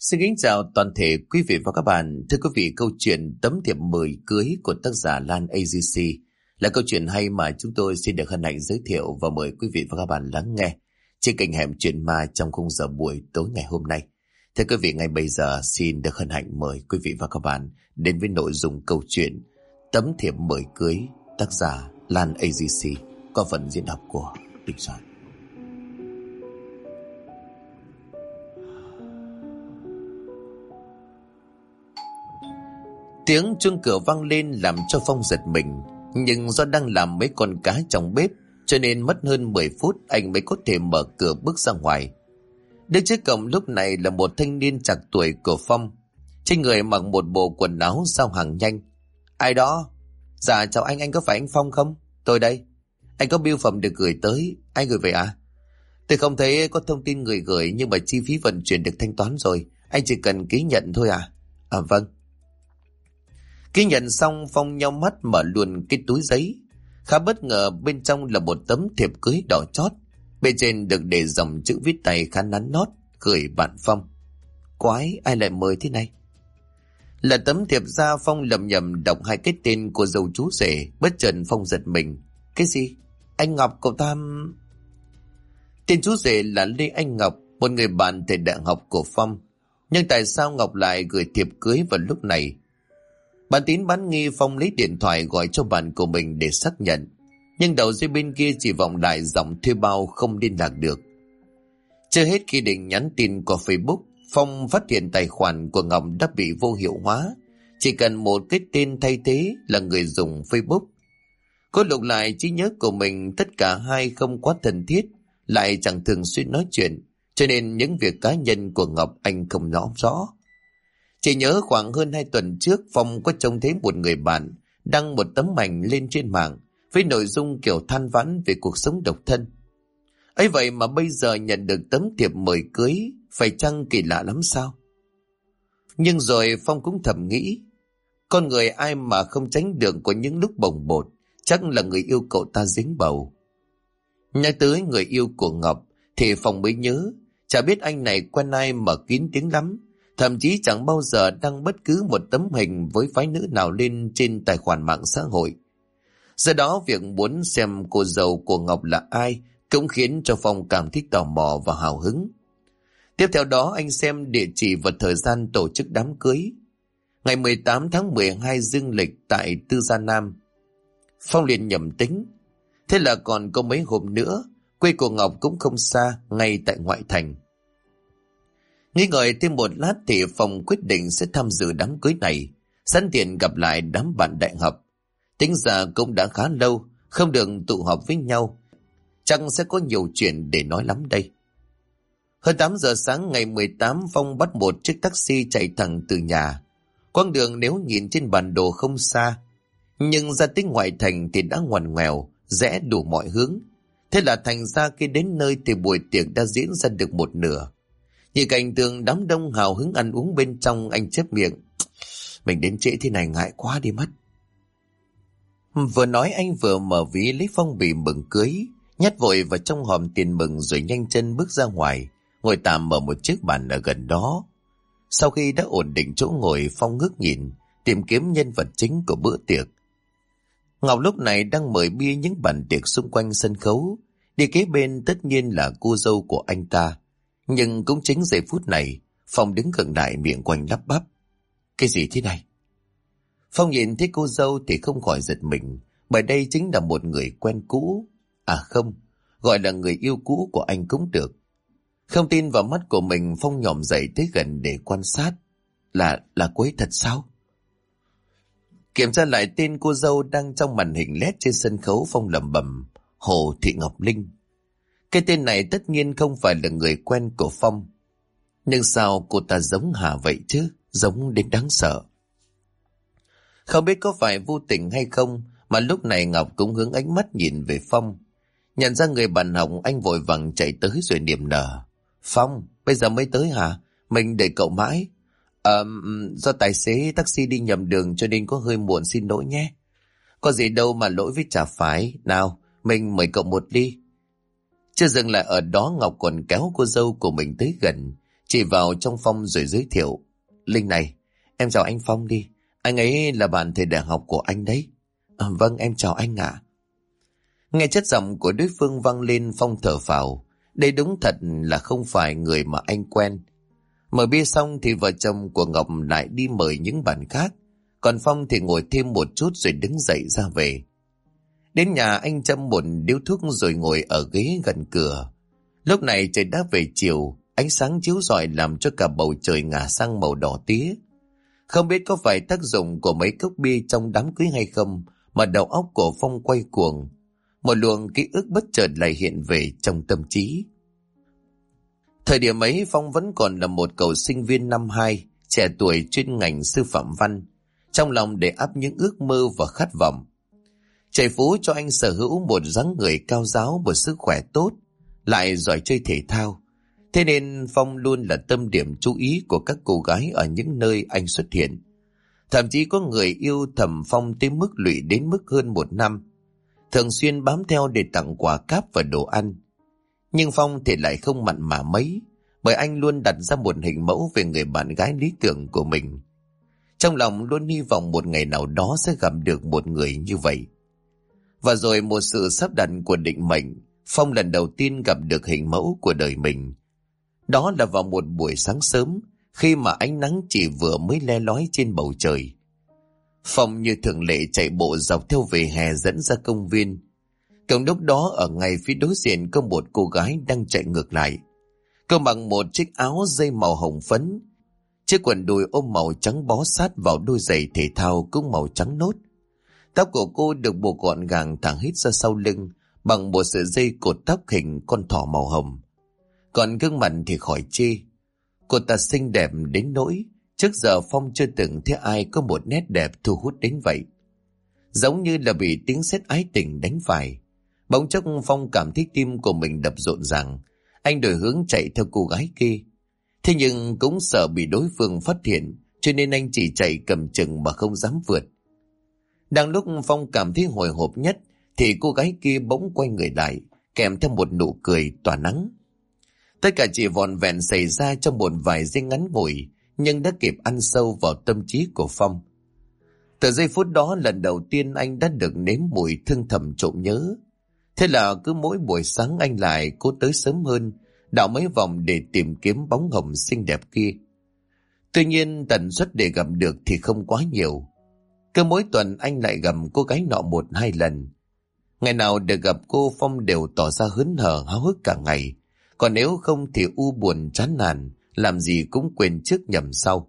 Xin kính chào toàn thể quý vị và các bạn. Thưa quý vị, câu chuyện Tấm thiệp mời cưới của tác giả Lan AGC là câu chuyện hay mà chúng tôi xin được hân hạnh giới thiệu và mời quý vị và các bạn lắng nghe trên kênh Hẻm Chuyện Ma trong khung giờ buổi tối ngày hôm nay. Thưa quý vị, ngay bây giờ xin được hân hạnh mời quý vị và các bạn đến với nội dung câu chuyện Tấm thiệp mời cưới tác giả Lan AGC qua phần diễn đọc của Đình Soạn. Tiếng chuông cửa vang lên làm cho Phong giật mình, nhưng do đang làm mấy con cá trong bếp cho nên mất hơn 10 phút anh mới có thể mở cửa bước ra ngoài. Đứng trước cổng lúc này là một thanh niên trạc tuổi của Phong, trên người mặc một bộ quần áo giao hàng nhanh. Ai đó? Dạ chào anh có phải anh Phong không? Tôi đây. Anh có bưu phẩm được gửi tới, anh gửi về à? Tôi không thấy có thông tin người gửi nhưng mà chi phí vận chuyển được thanh toán rồi, anh chỉ cần ký nhận thôi à? À vâng. Ký nhận xong Phong nheo mắt mở luôn cái túi giấy. Khá bất ngờ bên trong là một tấm thiệp cưới đỏ chót. Bên trên được để dòng chữ viết tay khá nắn nót, gửi bạn Phong. Quái, ai lại mời thế này? Là tấm thiệp ra Phong lầm nhầm đọc hai cái tên của dâu chú rể. Bất chợt Phong giật mình. Cái gì? Anh Ngọc cậu ta... Tên chú rể là Lê Anh Ngọc, một người bạn thời đại học của Phong. Nhưng tại sao Ngọc lại gửi thiệp cưới vào lúc này? Bạn tín bán nghi Phong lấy điện thoại gọi cho bạn của mình để xác nhận, nhưng đầu dây bên kia chỉ vọng lại giọng thuê bao không liên lạc được. Chưa hết khi định nhắn tin qua Facebook, Phong phát hiện tài khoản của Ngọc đã bị vô hiệu hóa, chỉ cần một cái tên thay thế là người dùng Facebook. Có lục lại trí nhớ của mình, tất cả hai không quá thân thiết, lại chẳng thường xuyên nói chuyện, cho nên những việc cá nhân của Ngọc anh không rõ. Chỉ nhớ khoảng hơn 2 tuần trước Phong có trông thấy một người bạn đăng một tấm ảnh lên trên mạng với nội dung kiểu than vãn về cuộc sống độc thân. Ấy vậy mà bây giờ nhận được tấm thiệp mời cưới, phải chăng kỳ lạ lắm sao? Nhưng rồi Phong cũng thầm nghĩ, con người ai mà không tránh được có những lúc bồng bột, chắc là người yêu cậu ta dính bầu. Nhắc tới người yêu của Ngọc thì Phong mới nhớ, chả biết anh này quen ai mà kín tiếng lắm. Thậm chí chẳng bao giờ đăng bất cứ một tấm hình với phái nữ nào lên trên tài khoản mạng xã hội. Do đó việc muốn xem cô dâu của Ngọc là ai cũng khiến cho Phong cảm thấy tò mò và hào hứng. Tiếp theo đó anh xem địa chỉ và thời gian tổ chức đám cưới. Ngày 18 tháng 12 dương lịch tại Tư Gia Nam. Phong liền nhầm tính. Thế là còn có mấy hôm nữa, quê của Ngọc cũng không xa, ngay tại ngoại thành. Nghĩ ngợi thêm một lát thì Phong quyết định sẽ tham dự đám cưới này, sẵn tiện gặp lại đám bạn đại học. Tính ra cũng đã khá lâu không được tụ họp với nhau, chắc sẽ có nhiều chuyện để nói lắm đây. Hơn 8 giờ sáng ngày 18, Phong bắt một chiếc taxi chạy thẳng từ nhà. Quãng đường nếu nhìn trên bản đồ không xa, nhưng ra tới ngoại thành thì đã ngoằn ngoèo, rẽ đủ mọi hướng. Thế là thành ra khi đến nơi thì buổi tiệc đã diễn ra được một nửa. Nhìn cảnh tượng đám đông hào hứng ăn uống bên trong, anh chép miệng. Mình đến trễ thế này ngại quá đi mất. Vừa nói anh vừa mở ví lấy phong bì mừng cưới, nhét vội vào trong hòm tiền mừng rồi nhanh chân bước ra ngoài, ngồi tạm ở một chiếc bàn ở gần đó. Sau khi đã ổn định chỗ ngồi, Phong ngước nhìn, tìm kiếm nhân vật chính của bữa tiệc. Ngọc lúc này đang mời bia những bàn tiệc xung quanh sân khấu, đi kế bên tất nhiên là cô dâu của anh ta. Nhưng cũng chính giây phút này, Phong đứng gần lại miệng quanh lắp bắp. Cái gì thế này? Phong nhìn thấy cô dâu thì không khỏi giật mình, bởi đây chính là một người quen cũ. À không, gọi là người yêu cũ của anh cũng được. Không tin vào mắt của mình, Phong nhòm dậy tới gần để quan sát. Là cô ấy thật sao? Kiểm tra lại tên cô dâu đang trong màn hình LED trên sân khấu, Phong lẩm bẩm. Hồ Thị Ngọc Linh. Cái tên này tất nhiên không phải là người quen của Phong. Nhưng sao cô ta giống Hà vậy chứ? Giống đến đáng sợ. Không biết có phải vô tình hay không mà lúc này Ngọc cũng hướng ánh mắt nhìn về Phong. Nhận ra người bạn học, anh vội vàng chạy tới rồi niềm nở. Phong, bây giờ mới tới hả? Mình đợi cậu mãi. Do tài xế taxi đi nhầm đường cho nên có hơi muộn, xin lỗi nhé. Có gì đâu mà lỗi với chả phải. Nào, mình mời cậu một ly. Chưa dừng lại ở đó, Ngọc còn kéo cô dâu của mình tới gần, chỉ vào trong Phong rồi giới thiệu. Linh này, em chào anh Phong đi. Anh ấy là bạn thầy đại học của anh đấy. Vâng, em chào anh ạ. Nghe chất giọng của đối phương vang lên, Phong thở phào. Đây đúng thật là không phải người mà anh quen. Mở bia xong thì vợ chồng của Ngọc lại đi mời những bạn khác. Còn Phong thì ngồi thêm một chút rồi đứng dậy ra về. Đến nhà anh châm một điếu thuốc rồi ngồi ở ghế gần cửa. Lúc này trời đã về chiều, ánh sáng chiếu rọi làm cho cả bầu trời ngả sang màu đỏ tía. Không biết có phải tác dụng của mấy cốc bia trong đám cưới hay không mà đầu óc của Phong quay cuồng. Một luồng ký ức bất chợt lại hiện về trong tâm trí. Thời điểm ấy Phong vẫn còn là một cậu sinh viên năm 2, trẻ tuổi chuyên ngành sư phạm văn. Trong lòng để ắp những ước mơ và khát vọng. Trời phú cho anh sở hữu một dáng người cao ráo, một sức khỏe tốt, lại giỏi chơi thể thao. Thế nên Phong luôn là tâm điểm chú ý của các cô gái ở những nơi anh xuất hiện. Thậm chí có người yêu thầm Phong tới mức lụy đến mức hơn 1 năm. Thường xuyên bám theo để tặng quà cáp và đồ ăn. Nhưng Phong thì lại không mặn mà mấy, bởi anh luôn đặt ra một hình mẫu về người bạn gái lý tưởng của mình. Trong lòng luôn hy vọng một ngày nào đó sẽ gặp được một người như vậy. Và rồi một sự sắp đặt của định mệnh, Phong lần đầu tiên gặp được hình mẫu của đời mình. Đó là vào một buổi sáng sớm, khi mà ánh nắng chỉ vừa mới le lói trên bầu trời. Phong như thường lệ chạy bộ dọc theo vỉa hè dẫn ra công viên. Cùng lúc đó ở ngay phía đối diện có một cô gái đang chạy ngược lại. Cô mặc một chiếc áo dây màu hồng phấn, chiếc quần đùi ôm màu trắng bó sát vào đôi giày thể thao cũng màu trắng nốt. Tóc của cô được buộc gọn gàng thẳng hít ra sau lưng bằng một sợi dây cột tóc hình con thỏ màu hồng. Còn gương mặt thì khỏi chê. Cô ta xinh đẹp đến nỗi trước giờ Phong chưa từng thấy ai có một nét đẹp thu hút đến vậy. Giống như là bị tiếng sét ái tình đánh phải. Bỗng chốc Phong cảm thấy tim của mình đập rộn ràng. Anh đổi hướng chạy theo cô gái kia. Thế nhưng cũng sợ bị đối phương phát hiện, cho nên anh chỉ chạy cầm chừng mà không dám vượt. Đang lúc Phong cảm thấy hồi hộp nhất thì cô gái kia bỗng quay người lại, kèm theo một nụ cười tỏa nắng. Tất cả chỉ vòn vẹn xảy ra trong một vài giây ngắn ngủi, nhưng đã kịp ăn sâu vào tâm trí của Phong. Từ giây phút đó lần đầu tiên anh đã được nếm mùi thương thầm trộm nhớ. Thế là cứ mỗi buổi sáng anh lại cố tới sớm hơn, đảo mấy vòng để tìm kiếm bóng hồng xinh đẹp kia. Tuy nhiên tần suất để gặp được thì không quá nhiều. Cứ mỗi tuần anh lại gặp cô gái nọ 1-2 lần. Ngày nào được gặp cô Phong đều tỏ ra hớn hở háo hức cả ngày. Còn nếu không thì u buồn chán nản, làm gì cũng quên trước nhầm sau.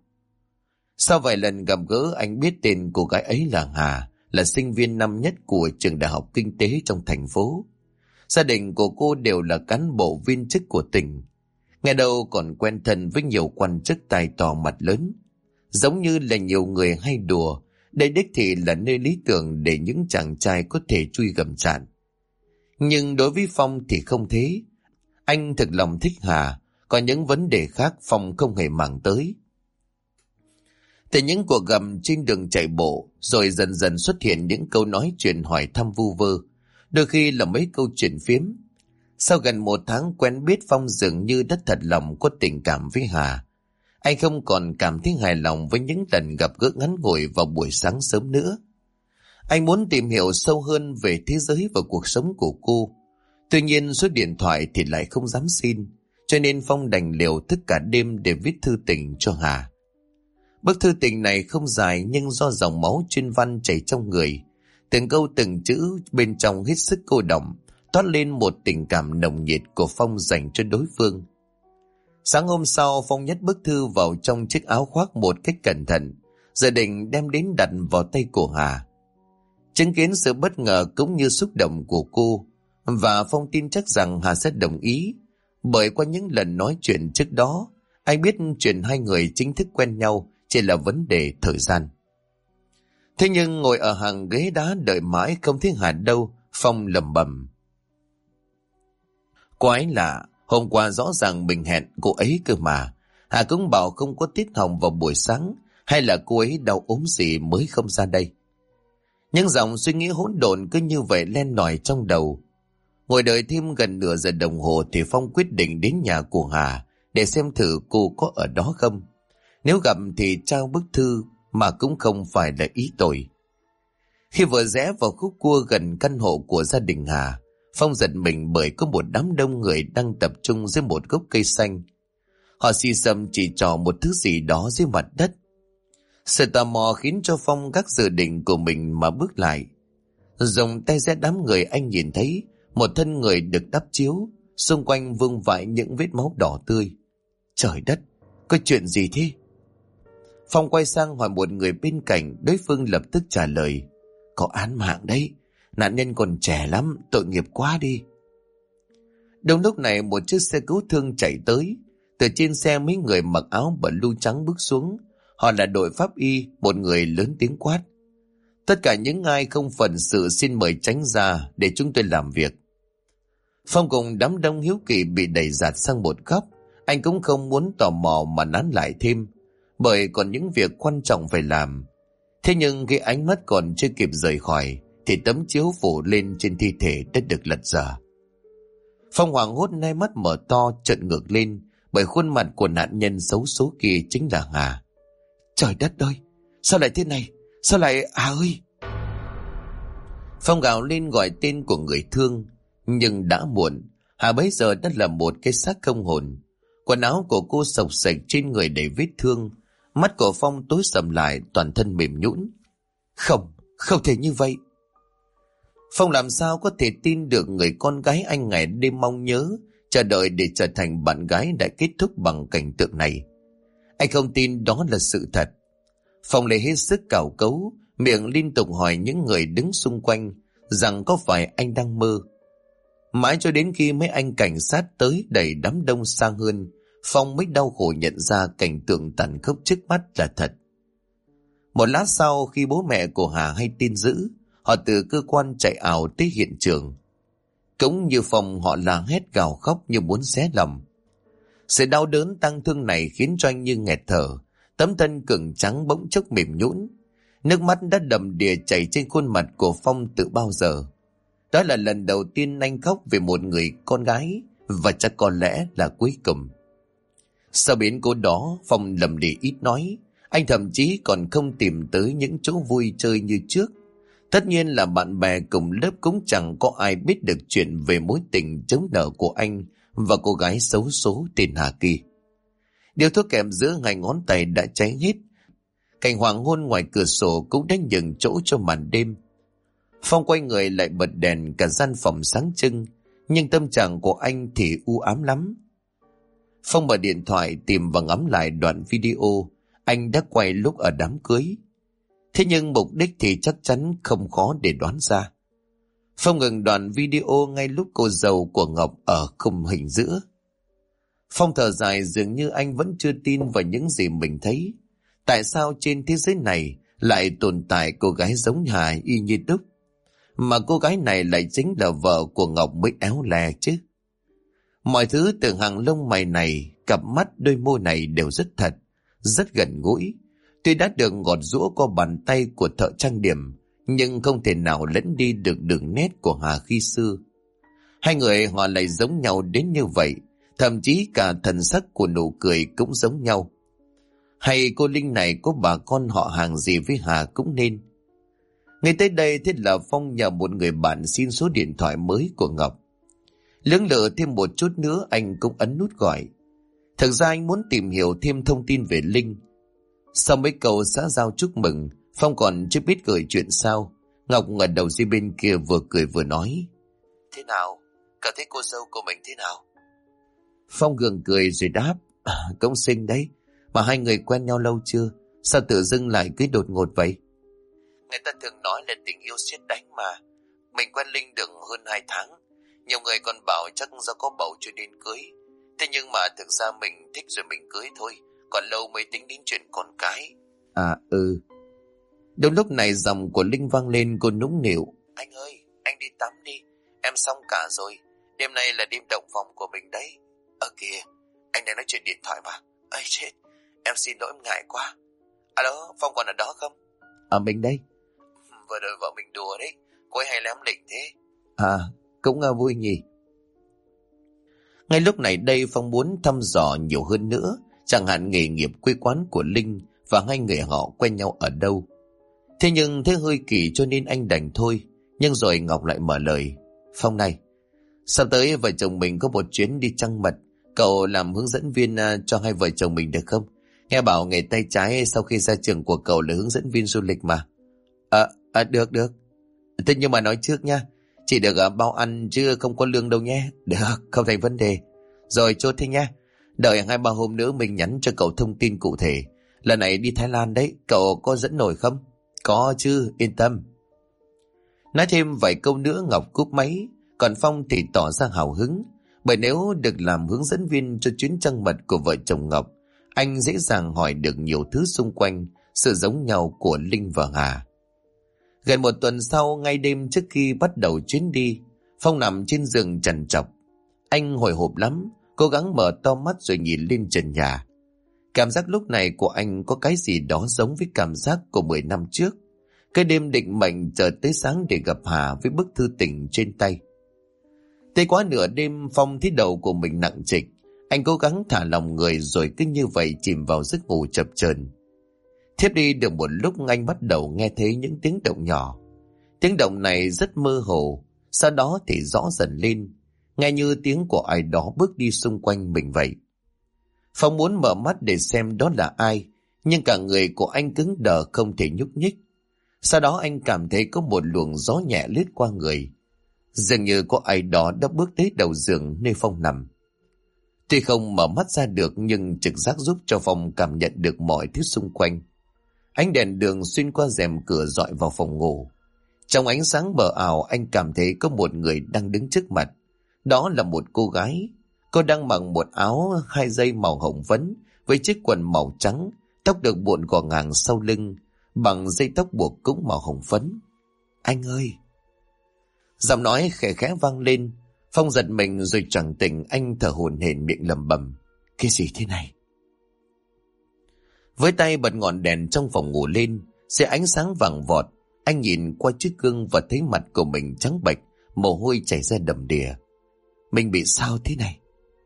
Sau vài lần gặp gỡ anh biết tên cô gái ấy là Hà, là sinh viên năm nhất của trường đại học kinh tế trong thành phố. Gia đình của cô đều là cán bộ viên chức của tỉnh. Ngày đầu còn quen thân với nhiều quan chức tài to mặt lớn. Giống như là nhiều người hay đùa, đây đích thị là nơi lý tưởng để những chàng trai có thể chui gầm sạn. Nhưng đối với Phong thì không thế. Anh thực lòng thích Hà, còn những vấn đề khác Phong không hề màng tới. Từ những cuộc gặp trên đường chạy bộ, rồi dần dần xuất hiện những câu nói chuyện hỏi thăm vu vơ, đôi khi là mấy câu chuyện phiếm. Sau gần 1 tháng quen biết, Phong dường như đã thật lòng có tình cảm với Hà. Anh không còn cảm thấy hài lòng với những lần gặp gỡ ngắn ngủi vào buổi sáng sớm nữa. Anh muốn tìm hiểu sâu hơn về thế giới và cuộc sống của cô. Tuy nhiên số điện thoại thì lại không dám xin, cho nên Phong đành liều thức cả đêm để viết thư tình cho Hà. Bức thư tình này không dài, nhưng do dòng máu chuyên văn chảy trong người, từng câu từng chữ bên trong hết sức cô đọng, toát lên một tình cảm nồng nhiệt của Phong dành cho đối phương. Sáng hôm sau, Phong nhét bức thư vào trong chiếc áo khoác một cách cẩn thận, dự định đem đến đặt vào tay của Hà. Chứng kiến sự bất ngờ cũng như xúc động của cô, và Phong tin chắc rằng Hà sẽ đồng ý, bởi qua những lần nói chuyện trước đó, anh biết chuyện hai người chính thức quen nhau chỉ là vấn đề thời gian. Thế nhưng ngồi ở hàng ghế đá đợi mãi không thấy Hà đâu, Phong lẩm bẩm. Quái lạ, hôm qua rõ ràng mình hẹn cô ấy cơ mà. Hà cũng bảo không có tiết học vào buổi sáng, hay là cô ấy đau ốm gì mới không ra đây. Những dòng suy nghĩ hỗn độn cứ như vậy len lỏi trong đầu. Ngồi đợi thêm gần nửa giờ đồng hồ thì Phong quyết định đến nhà của Hà để xem thử cô có ở đó không. Nếu gặp thì trao bức thư mà cũng không phải là ý tội. Khi vừa rẽ vào khúc cua gần căn hộ của gia đình Hà, Phong giật mình bởi có một đám đông người đang tập trung dưới một gốc cây xanh. Họ xì xầm chỉ trỏ một thứ gì đó dưới mặt đất. Sự tò mò khiến cho Phong gác dự định của mình mà bước lại. Dùng tay rẽ đám người, anh nhìn thấy một thân người được đắp chiếu, xung quanh vương vãi những vết máu đỏ tươi. Trời đất, có chuyện gì thế? Phong quay sang hỏi một người bên cạnh, đối phương lập tức trả lời. Có án mạng đấy, nạn nhân còn trẻ lắm, tội nghiệp quá đi. Đúng lúc này một chiếc xe cứu thương chạy tới. Từ trên xe mấy người mặc áo blue trắng bước xuống. Họ là đội pháp y. Một người lớn tiếng quát: tất cả những ai không phận sự xin mời tránh ra để chúng tôi làm việc. Phong cùng đám đông hiếu kỳ bị đẩy dạt sang một góc. Anh cũng không muốn tò mò mà nán lại thêm, bởi còn những việc quan trọng phải làm. Thế nhưng khi ánh mắt còn chưa kịp rời khỏi thì tấm chiếu phủ lên trên thi thể đã được lật dở. Phong hoảng hốt, hai mắt mở to trợn ngược lên, bởi khuôn mặt của nạn nhân xấu số kia chính là Hà. Trời đất ơi, sao lại thế này? Sao lại Hà ơi? Phong gào lên gọi tên của người thương, nhưng đã muộn. Hà bấy giờ đã là một cái xác không hồn. Quần áo của cô xộc xệch, trên người đầy vết thương. Mắt của Phong tối sầm lại, toàn thân mềm nhũn. Không thể như vậy. Phong làm sao có thể tin được người con gái anh ngày đêm mong nhớ, chờ đợi để trở thành bạn gái đã kết thúc bằng cảnh tượng này. Anh không tin đó là sự thật. Phong lại hết sức cào cấu, miệng liên tục hỏi những người đứng xung quanh rằng có phải anh đang mơ. Mãi cho đến khi mấy anh cảnh sát tới đẩy đám đông sang hơn, Phong mới đau khổ nhận ra cảnh tượng tàn khốc trước mắt là thật. Một lát sau, khi bố mẹ của Hà hay tin dữ, họ từ cơ quan chạy ảo tới hiện trường. Cũng như Phong, họ la hét gào khóc như muốn xé lòng. Sự đau đớn tang thương này khiến cho anh như nghẹt thở, tấm thân cứng trắng bỗng chốc mềm nhũn. Nước mắt đã đầm đìa chảy trên khuôn mặt của Phong từ bao giờ. Đó là lần đầu tiên anh khóc về một người con gái, và chắc có lẽ là cuối cùng. Sau biến cố đó, Phong lầm lì ít nói. Anh thậm chí còn không tìm tới những chỗ vui chơi như trước. Tất nhiên là bạn bè cùng lớp cũng chẳng có ai biết được chuyện về mối tình chống nợ của anh và cô gái xấu số tên Hà kia. Điếu thuốc kèm giữa hai ngón tay đã cháy hết. Cảnh hoàng hôn ngoài cửa sổ cũng đã nhường chỗ cho màn đêm. Phong quay người lại bật đèn, cả gian phòng sáng trưng, nhưng tâm trạng của anh thì u ám lắm. Phong mở điện thoại tìm và ngắm lại đoạn video anh đã quay lúc ở đám cưới. Thế nhưng mục đích thì chắc chắn không khó để đoán ra. Phong ngừng đoạn video ngay lúc cô dâu của Ngọc ở khung hình giữa. Phong thở dài, dường như anh vẫn chưa tin vào những gì mình thấy. Tại sao trên thế giới này lại tồn tại cô gái giống Hà y như đúc, mà cô gái này lại chính là vợ của Ngọc mới éo le chứ? Mọi thứ từ hàng lông mày này, cặp mắt, đôi môi này đều rất thật, rất gần gũi. Tuy đã được gọt giũa qua bàn tay của thợ trang điểm, nhưng không thể nào lẫn đi được đường nét của Hà khi xưa. Hai người họ lại giống nhau đến như vậy, thậm chí cả thần sắc của nụ cười cũng giống nhau. Hay cô Linh này có bà con họ hàng gì với Hà cũng nên. Ngay tới đây, thế là Phong nhờ một người bạn xin số điện thoại mới của Ngọc. Lưỡng lự thêm một chút nữa, anh cũng ấn nút gọi. Thực ra anh muốn tìm hiểu thêm thông tin về Linh. Sau mấy câu xã giao chúc mừng, Phong còn chưa biết gửi chuyện sao. Ngọc ngẩng đầu dưới bên kia vừa cười vừa nói: thế nào? Cảm thấy cô dâu của mình thế nào? Phong gượng cười rồi đáp: cũng xinh đấy. Mà hai người quen nhau lâu chưa? Sao tự dưng lại cưới đột ngột vậy? Người ta thường nói là tình yêu sét đánh mà. Mình quen Linh được hơn 2 tháng. Nhiều người còn bảo chắc do có bầu cho nên cưới. Thế nhưng mà thực ra mình thích rồi mình cưới thôi, còn lâu mới tính đến chuyện con cái. À ừ. Đúng lúc này giọng của Linh vang lên, cô nũng nịu: anh ơi, anh đi tắm đi, em xong cả rồi. Đêm nay là đêm động phòng của mình đấy. Kìa, anh đang nói chuyện điện thoại mà. Ây chết, em xin lỗi, em ngại quá. Alo, Phong còn ở đó không? Mình đây. Vừa rồi vợ mình đùa đấy, cô ấy hay lém lỉnh thế. Cũng vui nhỉ. Ngay lúc này đây Phong muốn thăm dò nhiều hơn nữa, chẳng hạn nghề nghiệp quê quán của Linh và hai người họ quen nhau ở đâu. Thế nhưng thế hơi kỳ cho nên anh đành thôi. Nhưng rồi Ngọc lại mở lời. Phong này, sắp tới vợ chồng mình có một chuyến đi trăng mật. Cậu làm hướng dẫn viên cho hai vợ chồng mình được không? Nghe bảo nghề tay trái sau khi ra trường của cậu là hướng dẫn viên du lịch mà. Được. Thế nhưng mà nói trước nha, chỉ được bao ăn chứ không có lương đâu nhé. Được, không thành vấn đề. Rồi chốt thế nha. Đợi 2-3 hôm nữa mình nhắn cho cậu thông tin cụ thể. Lần này đi Thái Lan đấy, cậu có dẫn nổi không? Có chứ, yên tâm. Nói thêm vài câu nữa Ngọc cúp máy. Còn Phong thì tỏ ra hào hứng. Bởi nếu được làm hướng dẫn viên cho chuyến trăng mật của vợ chồng Ngọc, anh dễ dàng hỏi được nhiều thứ xung quanh sự giống nhau của Linh và Hà. Gần một tuần sau, ngay đêm trước khi bắt đầu chuyến đi, Phong nằm trên giường trằn trọc. Anh hồi hộp lắm, cố gắng mở to mắt rồi nhìn lên trần nhà. Cảm giác lúc này của anh có cái gì đó giống với cảm giác của 10 năm trước. Cái đêm định mệnh chờ tới sáng để gặp Hà với bức thư tình trên tay. Tới quá nửa đêm, Phong thấy đầu của mình nặng trịch. Anh cố gắng thả lòng người rồi cứ như vậy chìm vào giấc ngủ chập chờn. Thiếp đi được một lúc, anh bắt đầu nghe thấy những tiếng động nhỏ. Tiếng động này rất mơ hồ, sau đó thì rõ dần lên, nghe như tiếng của ai đó bước đi xung quanh mình vậy. Phong muốn mở mắt để xem đó là ai, nhưng cả người của anh cứng đờ không thể nhúc nhích. Sau đó anh cảm thấy có một luồng gió nhẹ lướt qua người. Dường như có ai đó đã bước tới đầu giường nơi Phong nằm. Tuy không mở mắt ra được nhưng trực giác giúp cho Phong cảm nhận được mọi thứ xung quanh. Ánh đèn đường xuyên qua rèm cửa dọi vào phòng ngủ. Trong ánh sáng mờ ảo, anh cảm thấy có một người đang đứng trước mặt. Đó là một cô gái. Cô đang mặc một áo 2 dây màu hồng phấn với chiếc quần màu trắng, tóc được buộc gọn gàng sau lưng bằng dây tóc buộc cũng màu hồng phấn. Anh ơi! Giọng nói khẽ khẽ vang lên. Phong giật mình rồi choàng tỉnh, anh thở hổn hển miệng lẩm bẩm. Cái gì thế này? Với tay bật ngọn đèn trong phòng ngủ lên, sẽ ánh sáng vàng vọt. Anh nhìn qua chiếc gương và thấy mặt của mình trắng bệch, mồ hôi chảy ra đầm đìa. Mình bị sao thế này?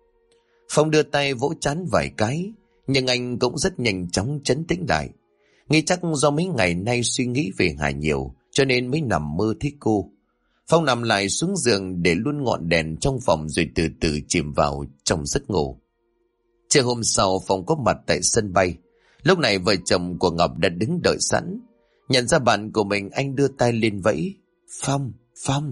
Phong đưa tay vỗ trán vài cái, nhưng anh cũng rất nhanh chóng trấn tĩnh lại. Nghĩ chắc do mấy ngày nay suy nghĩ về Hà nhiều, cho nên mới nằm mơ thấy cô. Phong nằm lại xuống giường để luôn ngọn đèn trong phòng rồi từ từ chìm vào trong giấc ngủ. Chiều hôm sau, Phong có mặt tại sân bay. Lúc này vợ chồng của Ngọc đã đứng đợi sẵn. Nhận ra bạn của mình, anh đưa tay lên vẫy. Phong.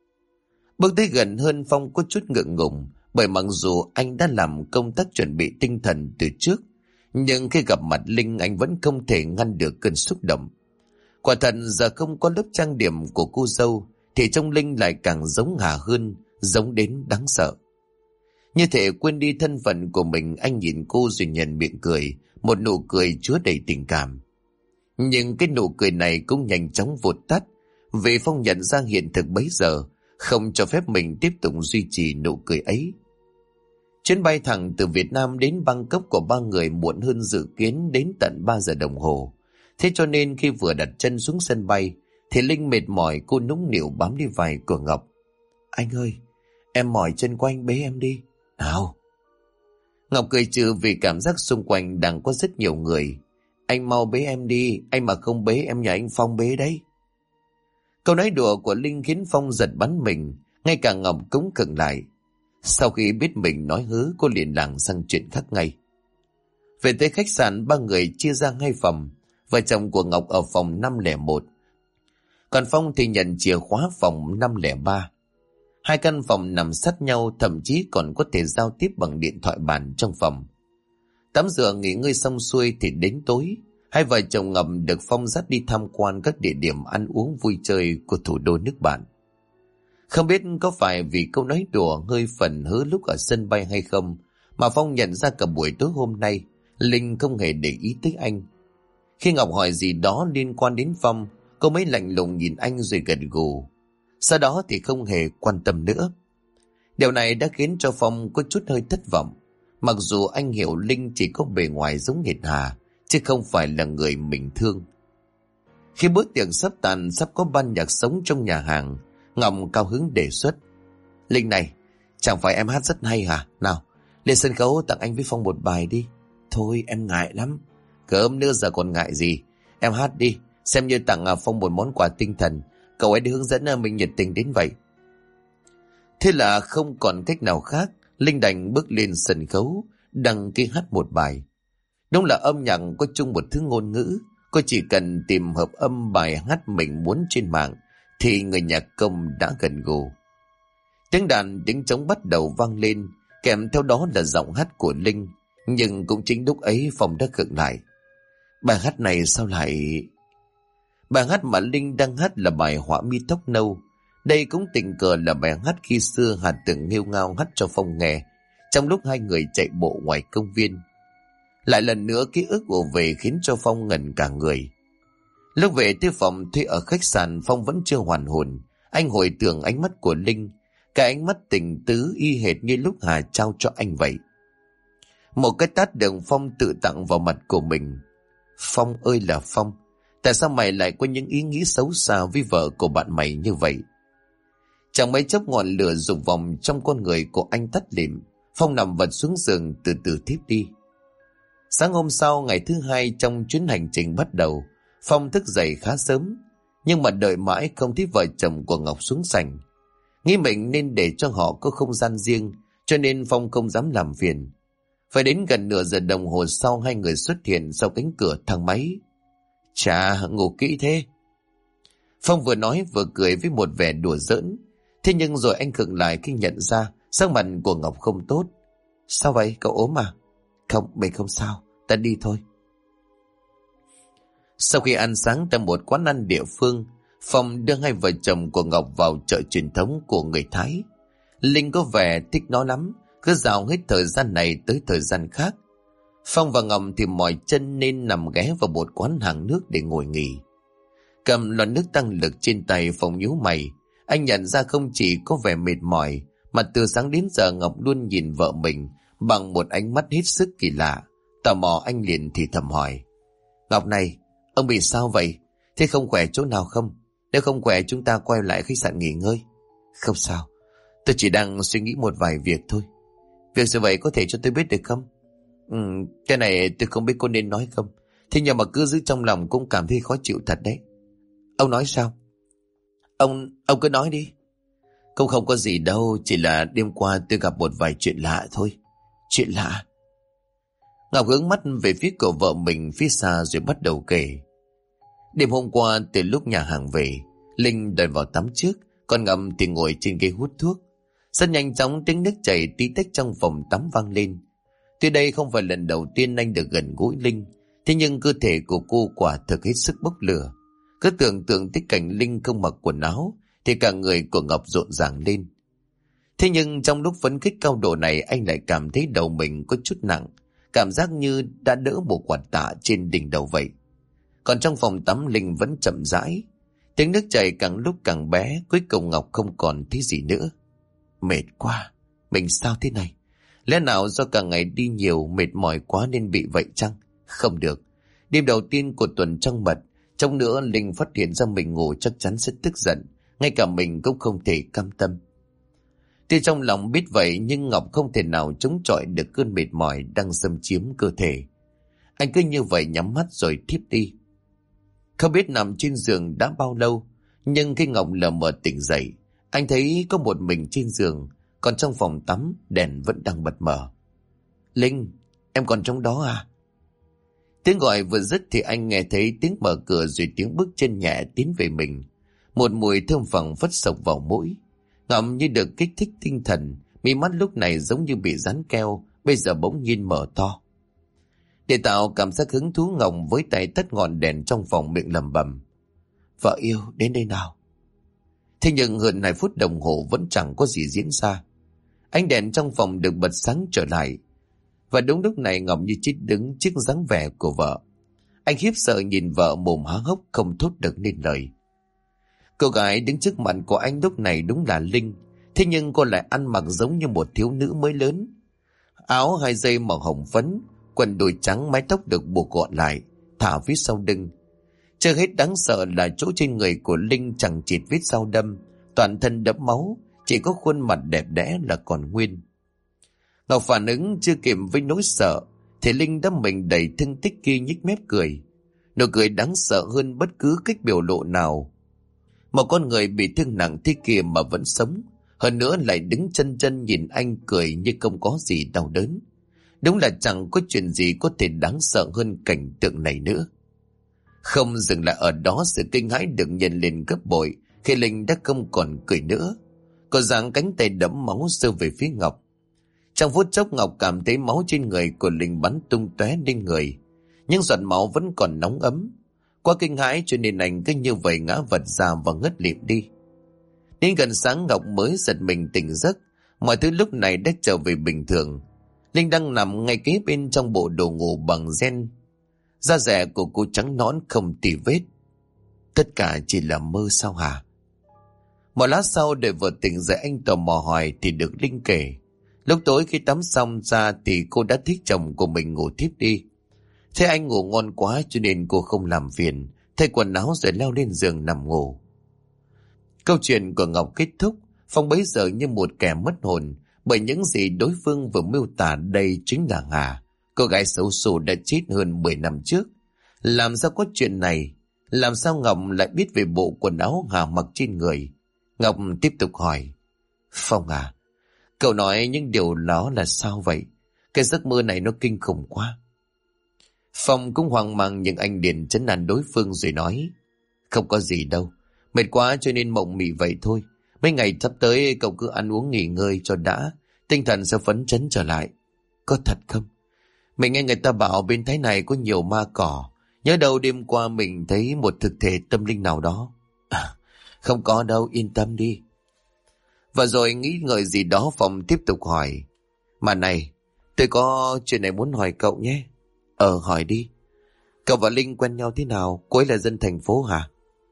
Bước tới gần hơn, Phong có chút ngượng ngùng, bởi mặc dù anh đã làm công tác chuẩn bị tinh thần từ trước, nhưng khi gặp mặt Linh anh vẫn không thể ngăn được cơn xúc động. Quả thật giờ không có lớp trang điểm của cô dâu thì trông Linh lại càng giống Hà hơn, giống đến đáng sợ. Như thể quên đi thân phận của mình, anh nhìn cô rồi nhận miệng cười, một nụ cười chứa đầy tình cảm. Nhưng cái nụ cười này cũng nhanh chóng vụt tắt, vì Phong nhận ra hiện thực bấy giờ không cho phép mình tiếp tục duy trì nụ cười ấy. Chuyến bay thẳng từ Việt Nam đến Bangkok của ba người muộn hơn dự kiến đến tận 3 giờ đồng hồ. Thế cho nên khi vừa đặt chân xuống sân bay thì Linh mệt mỏi, cô nũng nịu bám đi vai của Ngọc. Anh ơi, em mỏi chân quá, anh bế em đi. Nào. Ngọc cười trừ vì cảm giác xung quanh đang có rất nhiều người. Anh mau bế em đi, anh mà không bế em nhờ anh Phong bế đấy. Câu nói đùa của Linh khiến Phong giật bắn mình, ngay cả Ngọc cũng khựng lại. Sau khi biết mình nói hớ, cô liền lảng sang chuyện khác ngay. Về tới khách sạn, ba người chia ra 2 phòng. Vợ chồng của Ngọc ở phòng 501, còn Phong thì nhận chìa khóa phòng 503. 2 căn phòng nằm sát nhau, thậm chí còn có thể giao tiếp bằng điện thoại bàn trong phòng. Tắm rửa nghỉ ngơi xong xuôi thì đến tối, hai vợ chồng Ngọc được Phong dắt đi tham quan các địa điểm ăn uống vui chơi của thủ đô nước bạn. Không biết có phải vì câu nói đùa hơi phần hớ lúc ở sân bay hay không, mà Phong nhận ra cả buổi tối hôm nay Linh không hề để ý tới anh. Khi Ngọc hỏi gì đó liên quan đến Phong, cô mới lạnh lùng nhìn anh rồi gật gù. Sau đó thì không hề quan tâm nữa. Điều này đã khiến cho Phong có chút hơi thất vọng. Mặc dù anh hiểu Linh chỉ có bề ngoài giống hệt Hà, chứ không phải là người mình thương. Khi bữa tiệc sắp tàn, sắp có ban nhạc sống trong nhà hàng, Ngọc cao hứng đề xuất. Linh này, Chẳng phải em hát rất hay hả? Nào, lên sân khấu tặng anh với Phong một bài đi. Thôi em ngại lắm. Cớm nữa giờ còn ngại gì. Em hát đi, xem như tặng Phong một món quà tinh thần. Cậu ấy đi hướng dẫn mình nhiệt tình đến vậy. Thế là không còn cách nào khác, Linh đành bước lên sân khấu, đăng ký hát một bài. Đúng là âm nhạc có chung một thứ ngôn ngữ. Cô chỉ cần tìm hợp âm bài hát mình muốn trên mạng thì người nhạc công đã gần gù. Tiếng đàn tiếng trống bắt đầu vang lên, kèm theo đó là giọng hát của Linh. Nhưng cũng chính lúc ấy Phong đã khựng lại. Bài hát này sao lại... Bài hát mà Linh đang hát là bài Họa Mi Tóc Nâu. Đây cũng tình cờ là bài hát khi xưa Hà từng nghêu ngao hát cho Phong nghe trong lúc hai người chạy bộ ngoài công viên. Lại lần nữa ký ức ùa về khiến cho Phong ngẩn cả người. Lúc về tới phòng thuê ở khách sạn, Phong vẫn chưa hoàn hồn. Anh hồi tưởng ánh mắt của Linh, cái ánh mắt tình tứ y hệt như lúc Hà trao cho anh vậy. Một cái tát đường Phong tự tặng vào mặt của mình. Phong ơi là Phong, tại sao mày lại có những ý nghĩ xấu xa với vợ của bạn mày như vậy? Chẳng mấy chốc ngọn lửa rục vòng trong con người của anh tắt lịm. Phong nằm vật xuống giường từ từ thiếp đi. Sáng hôm sau, ngày thứ hai trong chuyến hành trình bắt đầu, Phong thức dậy khá sớm, nhưng mà đợi mãi không thấy vợ chồng của Ngọc xuống sảnh. Nghĩ mình nên để cho họ có không gian riêng, cho nên Phong không dám làm phiền. Phải đến gần nửa giờ đồng hồ sau, hai người xuất hiện sau cánh cửa thang máy. Chà, ngủ kỹ thế. Phong vừa nói vừa cười với một vẻ đùa giỡn. Thế nhưng rồi anh khựng lại khi nhận ra sắc mặt của Ngọc không tốt. Sao vậy, cậu ốm à? Không, mình không sao, ta đi thôi. Sau khi ăn sáng tại một quán ăn địa phương, Phong đưa hai vợ chồng của Ngọc vào chợ truyền thống của người Thái. Linh có vẻ thích nó lắm, cứ dạo hết thời gian này tới thời gian khác. Phong và Ngọc thì mỏi chân nên nằm ghé vào một quán hàng nước để ngồi nghỉ. Cầm lon nước tăng lực trên tay, Phong nhíu mày. Anh nhận ra không chỉ có vẻ mệt mỏi, mà từ sáng đến giờ Ngọc luôn nhìn vợ mình bằng một ánh mắt hết sức kỳ lạ. Tò mò anh liền thì thầm hỏi. Ngọc này, ông bị sao vậy? Thế không khỏe chỗ nào không? Nếu không khỏe chúng ta quay lại khách sạn nghỉ ngơi. Không sao, tôi chỉ đang suy nghĩ một vài việc thôi. Việc gì vậy, có thể cho tôi biết được không? Cái này tôi không biết có nên nói không. Thế nhưng mà cứ giữ trong lòng cũng cảm thấy khó chịu thật đấy. Ông nói sao? Ông cứ nói đi. Cũng không có gì đâu, chỉ là đêm qua tôi gặp một vài chuyện lạ thôi. Chuyện lạ? Ngọc hướng mắt về phía của vợ mình phía xa rồi bắt đầu kể. Đêm hôm qua từ lúc nhà hàng về, Linh đòi vào tắm trước, còn Ngọc thì ngồi trên ghế hút thuốc. Rất nhanh chóng tiếng nước chảy tí tách trong phòng tắm vang lên. Tuy đây không phải lần đầu tiên anh được gần gũi Linh, thế nhưng cơ thể của cô quả thực hết sức bốc lửa. Cứ tưởng tượng tới cảnh Linh không mặc quần áo thì cả người của Ngọc rộn ràng lên. Thế nhưng trong lúc phấn khích cao độ này, anh lại cảm thấy đầu mình có chút nặng, cảm giác như đã đỡ một quả tạ trên đỉnh đầu vậy. Còn trong phòng tắm, Linh vẫn chậm rãi. Tiếng nước chảy càng lúc càng bé, cuối cùng Ngọc không còn thấy gì nữa. Mệt quá, mình sao thế này? Lẽ nào do cả ngày đi nhiều mệt mỏi quá nên bị vậy chăng? Không được. Đêm đầu tiên của tuần trăng mật, trong nữa Linh phát hiện ra mình ngủ chắc chắn sẽ tức giận. Ngay cả mình cũng không thể cam tâm. Tuy trong lòng biết vậy nhưng Ngọc không thể nào chống chọi được cơn mệt mỏi đang xâm chiếm cơ thể. Anh cứ như vậy nhắm mắt rồi thiếp đi. Không biết nằm trên giường đã bao lâu, nhưng khi Ngọc lờ mờ tỉnh dậy, anh thấy có một mình trên giường, còn trong phòng tắm đèn vẫn đang bật mở. Linh, em còn trong đó à? Tiếng gọi vừa dứt thì anh nghe thấy tiếng mở cửa rồi tiếng bước chân nhẹ tiến về mình. Một mùi thơm phảng phất sộc vào mũi. Ngọc như được kích thích tinh thần, mí mắt lúc này giống như bị dán keo, bây giờ bỗng nhiên mở to. Để tạo cảm giác hứng thú, Ngọc với tay tắt ngọn đèn trong phòng, miệng lẩm bẩm. Vợ yêu, đến đây nào. Thế nhưng hơn 2 phút đồng hồ vẫn chẳng có gì diễn ra. Ánh đèn trong phòng được bật sáng trở lại. Và đúng lúc này Ngọc như chết đứng trước dáng vẻ của vợ. Anh khiếp sợ nhìn vợ mồm há hốc không thốt được nên lời. Cô gái đứng trước mặt của anh lúc này đúng là Linh. Thế nhưng cô lại ăn mặc giống như một thiếu nữ mới lớn. Áo 2 dây màu hồng phấn, quần đùi trắng, mái tóc được buộc gọn lại, thả phía sau lưng. Chưa hết đáng sợ là chỗ trên người của Linh chẳng chịt vết dao đâm, toàn thân đẫm máu, chỉ có khuôn mặt đẹp đẽ là còn nguyên. Ngọc phản ứng chưa kịp với nỗi sợ thì Linh đã mình đầy thương tích kia nhếch mép cười. Nụ cười đáng sợ hơn bất cứ cách biểu lộ nào. Một con người bị thương nặng thế kia mà vẫn sống, hơn nữa lại đứng chân chân nhìn anh cười như không có gì đau đớn. Đúng là chẳng có chuyện gì có thể đáng sợ hơn cảnh tượng này nữa. Không dừng lại ở đó, sự kinh hãi được nhân lên gấp bội khi Linh đã không còn cười nữa. Cô giang cánh tay đẫm máu giơ về phía Ngọc. Trong phút chốc Ngọc cảm thấy máu trên người của Linh bắn tung tóe lên người. Nhưng giọt máu vẫn còn nóng ấm. Quá kinh hãi cho nên anh cứ như vậy ngã vật ra và ngất lịm đi. Đến gần sáng Ngọc mới giật mình tỉnh giấc. Mọi thứ lúc này đã trở về bình thường. Linh đang nằm ngay kế bên trong bộ đồ ngủ bằng ren. Da dẻ của cô trắng nõn không tì vết. Tất cả chỉ là mơ sao hả? Một lát sau để vừa tỉnh dậy, anh tò mò hỏi thì được Linh kể. Lúc tối khi tắm xong ra thì cô đã thích chồng của mình ngủ thiếp đi. Thế anh ngủ ngon quá cho nên cô không làm phiền, thay quần áo rồi leo lên giường nằm ngủ. Câu chuyện của Ngọc kết thúc. Phong bấy giờ như một kẻ mất hồn, bởi những gì đối phương vừa miêu tả đây chính là Hà, cô gái xấu xố đã chết hơn 10 năm trước. Làm sao có chuyện này? Làm sao Ngọc lại biết về bộ quần áo Hà mặc trên người? Ngọc tiếp tục hỏi. Phong à, cậu nói những điều đó là sao vậy? Cái giấc mơ này nó kinh khủng quá. Phong cũng hoang mang nhưng anh liền trấn an đối phương rồi nói. Không có gì đâu, mệt quá cho nên mộng mị vậy thôi. Mấy ngày sắp tới cậu cứ ăn uống nghỉ ngơi cho đã, tinh thần sẽ phấn chấn trở lại. Có thật không? Mình nghe người ta bảo bên Thái này có nhiều ma cỏ. Nhớ đâu đêm qua mình thấy một thực thể tâm linh nào đó. Không có đâu, yên tâm đi. Và rồi nghĩ ngợi gì đó, Phong tiếp tục hỏi. Mà này, tôi có chuyện này muốn hỏi cậu nhé. Hỏi đi. Cậu và Linh quen nhau thế nào? Cô ấy là dân thành phố hả?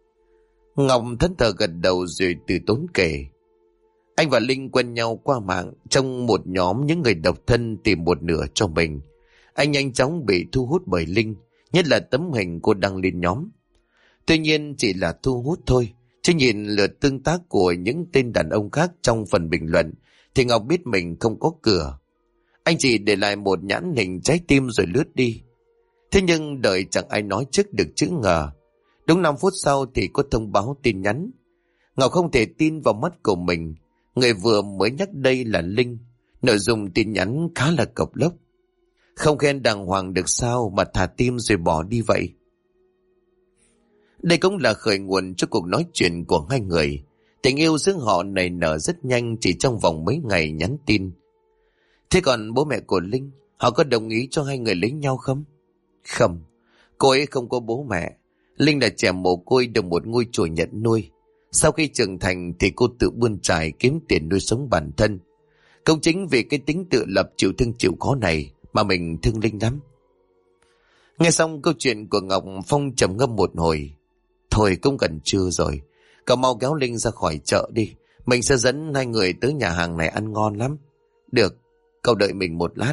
Ngọc thẫn thờ gật đầu rồi từ tốn kể. Anh và Linh quen nhau qua mạng trong một nhóm những người độc thân tìm một nửa cho mình. Anh nhanh chóng bị thu hút bởi Linh, nhất là tấm hình cô đăng lên nhóm. Tuy nhiên chỉ là thu hút thôi, chứ nhìn lượt tương tác của những tên đàn ông khác trong phần bình luận thì Ngọc biết mình không có cửa. Anh chỉ để lại một nhãn hình trái tim rồi lướt đi. Thế nhưng đợi chẳng ai nói trước được chữ ngờ. Đúng 5 phút sau thì có thông báo tin nhắn. Ngọc không thể tin vào mắt của mình. Người vừa mới nhắc đây là Linh. Nội dung tin nhắn khá là cộc lốc. Không khen đàng hoàng được sao mà thả tim rồi bỏ đi vậy? Đây cũng là khởi nguồn cho cuộc nói chuyện của hai người. Tình yêu giữa họ nảy nở rất nhanh chỉ trong vòng mấy ngày nhắn tin. Thế còn bố mẹ của Linh, họ có đồng ý cho hai người lấy nhau không? Không, cô ấy không có bố mẹ. Linh là trẻ mồ côi được một ngôi chùa nhận nuôi. Sau khi trưởng thành thì cô tự bươn trải kiếm tiền nuôi sống bản thân. Cũng chính vì cái tính tự lập chịu thương chịu khó này mà mình thương Linh lắm. Nghe xong câu chuyện của Ngọc, Phong trầm ngâm một hồi. Thôi cũng gần trưa rồi, cậu mau kéo Linh ra khỏi chợ đi. Mình sẽ dẫn hai người tới nhà hàng này ăn ngon lắm. Được, cậu đợi mình một lát.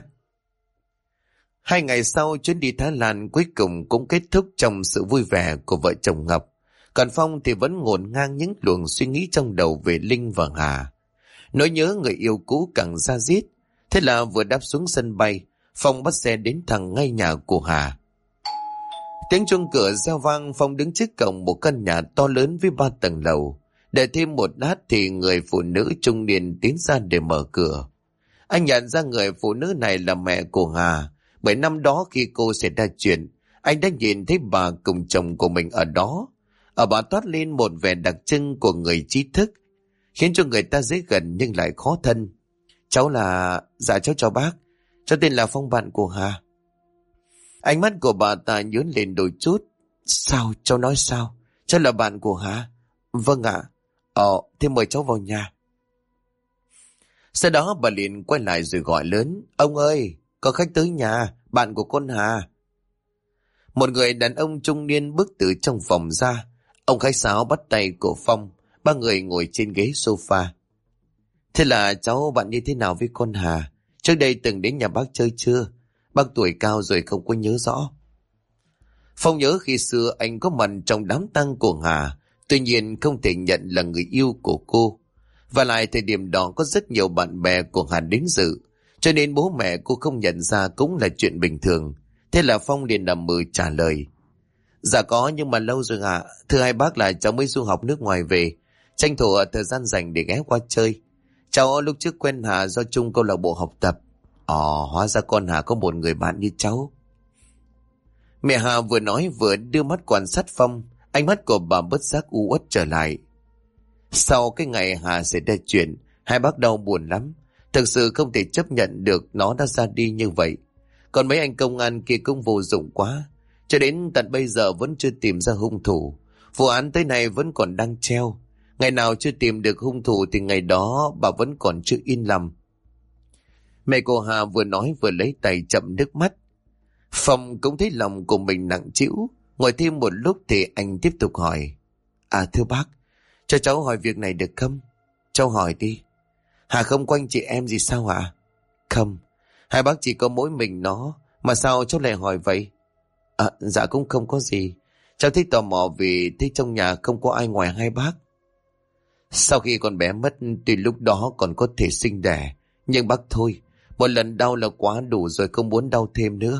2 ngày sau, chuyến đi Thái Lan cuối cùng cũng kết thúc trong sự vui vẻ của vợ chồng Ngọc. Còn Phong thì vẫn ngổn ngang những luồng suy nghĩ trong đầu về Linh và Hà. Nỗi nhớ người yêu cũ càng da diết. Thế là vừa đáp xuống sân bay, Phong bắt xe đến thẳng ngay nhà của Hà. Tiếng chuông cửa reo vang, Phong đứng trước cổng một căn nhà to lớn với 3 tầng lầu. Đợi thêm một lát thì người phụ nữ trung niên tiến ra để mở cửa. Anh nhận ra người phụ nữ này là mẹ của Hà. Bởi năm đó khi cô xảy ra chuyện, anh đã nhìn thấy bà cùng chồng của mình ở đó. Ở bà toát lên một vẻ đặc trưng của người trí thức, khiến cho người ta dễ gần nhưng lại khó thân. Cháu là... Dạ cháu chào bác. Cháu tên là Phong, bạn của Hà. Ánh mắt của bà ta nhướng lên đôi chút. Sao? Cháu nói sao? Cháu là bạn của Hà? Vâng ạ. Thế mời cháu vào nhà. Sau đó bà liền quay lại rồi gọi lớn. Ông ơi, có khách tới nhà, bạn của con Hà. Một người đàn ông trung niên bước từ trong phòng ra. Ông khách sáo bắt tay của Phong. 3 người ngồi trên ghế sofa. Thế là cháu bạn như thế nào với con Hà? Trước đây từng đến nhà bác chơi chưa? Bác tuổi cao rồi không có nhớ rõ. Phong nhớ khi xưa anh có mặt trong đám tang của Hà. Tuy nhiên không thể nhận là người yêu của cô. Và lại thời điểm đó có rất nhiều bạn bè của Hà đến dự, cho nên bố mẹ cô không nhận ra cũng là chuyện bình thường. Thế là Phong liền nằm mơ trả lời. Dạ có, nhưng mà lâu rồi ạ. Thưa hai bác là cháu mới du học nước ngoài về, tranh thủ thời gian rảnh để ghé qua chơi. Cháu lúc trước quen Hà do chung câu lạc bộ học tập. Hóa ra con Hà có một người bạn như cháu. Mẹ Hà vừa nói vừa đưa mắt quan sát Phong. Ánh mắt của bà bất giác u uất trở lại. Sau cái ngày Hà xảy ra chuyện, hai bác đau buồn lắm. Thực sự không thể chấp nhận được nó đã ra đi như vậy. Còn mấy anh công an kia cũng vô dụng quá. Cho đến tận bây giờ vẫn chưa tìm ra hung thủ. Vụ án tới nay vẫn còn đang treo. Ngày nào chưa tìm được hung thủ thì ngày đó bà vẫn còn chưa yên lòng. Mẹ cô Hà vừa nói vừa lấy tay chậm nước mắt. Phong cũng thấy lòng của mình nặng trĩu. Ngồi thêm một lúc thì anh tiếp tục hỏi. Thưa bác, cho cháu hỏi việc này được không? Cháu hỏi đi. Hà không có anh chị em gì sao ạ? Không, hai bác chỉ có mỗi mình nó. Mà sao cháu lại hỏi vậy? Dạ cũng không có gì. Cháu thấy tò mò vì thấy trong nhà không có ai ngoài hai bác. Sau khi con bé mất, tuy lúc đó còn có thể sinh đẻ, nhưng bác thôi, một lần đau là quá đủ rồi, không muốn đau thêm nữa.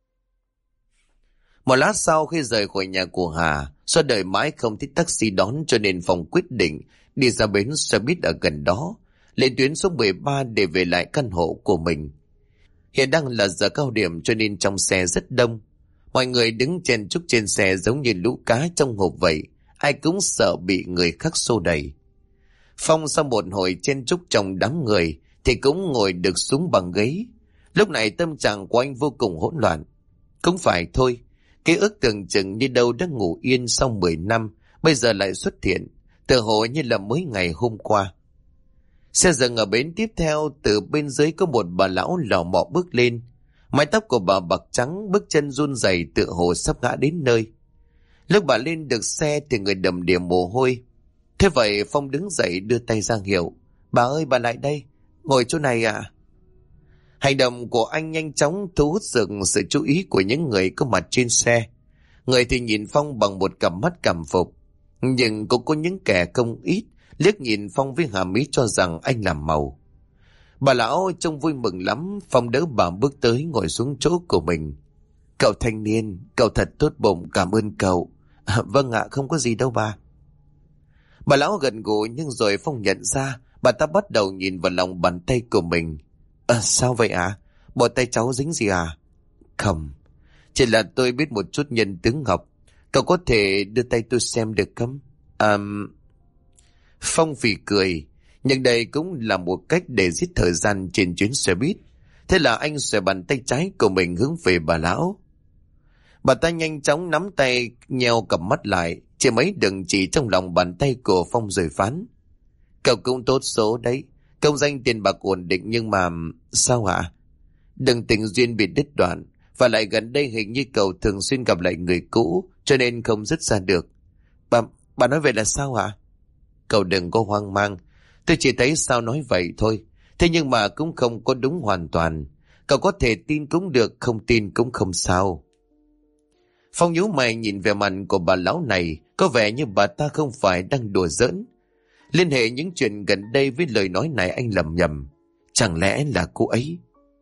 Một lát sau khi rời khỏi nhà của Hà, do đợi mãi không thích taxi đón cho nên Phong quyết định đi ra bến xe buýt ở gần đó, lên tuyến số 13 để về lại căn hộ của mình. Hiện đang là giờ cao điểm cho nên trong xe rất đông. Mọi người đứng chen chúc trên xe giống như lũ cá trong hộp vậy, ai cũng sợ bị người khác xô đẩy. Phong sau một hồi chen chúc trong đám người thì cũng ngồi được xuống bằng ghế. Lúc này tâm trạng của anh vô cùng hỗn loạn. Cũng phải thôi, ký ức tưởng chừng như đâu đã ngủ yên sau 10 năm, bây giờ lại xuất hiện, tựa hồ như là mới ngày hôm qua. Xe dừng ở bến tiếp theo, từ bên dưới có một bà lão lò mò bước lên. Mái tóc của bà bạc trắng, bước chân run rẩy tựa hồ sắp ngã đến nơi. Lúc bà lên được xe thì người đầm đìa mồ hôi. Thế vậy Phong đứng dậy đưa tay ra hiệu. Bà ơi, bà lại đây, ngồi chỗ này ạ. Hành động của anh nhanh chóng thu hút sự chú ý của những người có mặt trên xe. Người thì nhìn Phong bằng một cặp mắt cảm phục, nhưng cũng có những kẻ không ít liếc nhìn Phong với hàm ý cho rằng anh làm màu. Bà lão trông vui mừng lắm. Phong đỡ bà bước tới ngồi xuống chỗ của mình. Cậu thanh niên, cậu thật tốt bụng, cảm ơn cậu. Vâng ạ, không có gì đâu bà. Bà lão gật gù, nhưng rồi Phong nhận ra bà ta bắt đầu nhìn vào lòng bàn tay của mình. Sao vậy ạ? Bộ tay cháu dính gì à? Không, chỉ là tôi biết một chút nhân tướng học. Cậu có thể đưa tay tôi xem được không? Phong phì cười, nhưng đây cũng là một cách để giết thời gian trên chuyến xe buýt. Thế là anh xòe bàn tay trái của mình hướng về bà lão. Bà ta nhanh chóng nắm tay, nheo cặp mắt lại, chỉ mấy đường chỉ trong lòng bàn tay của Phong rồi phán. Cậu cũng tốt số đấy, công danh tiền bạc ổn định, nhưng mà... Sao hả? Đừng tình duyên bị đứt đoạn, và lại gần đây hình như cậu thường xuyên gặp lại người cũ, cho nên không dứt ra được. Bà nói vậy là sao hả? Cậu đừng có hoang mang, tôi chỉ thấy sao nói vậy thôi. Thế nhưng mà cũng không có đúng hoàn toàn. Cậu có thể tin cũng được, không tin cũng không sao. Phong nhíu mày nhìn về mặt của bà lão này, có vẻ như bà ta không phải đang đùa giỡn. Liên hệ những chuyện gần đây với lời nói này anh lầm nhầm. Chẳng lẽ là cô ấy?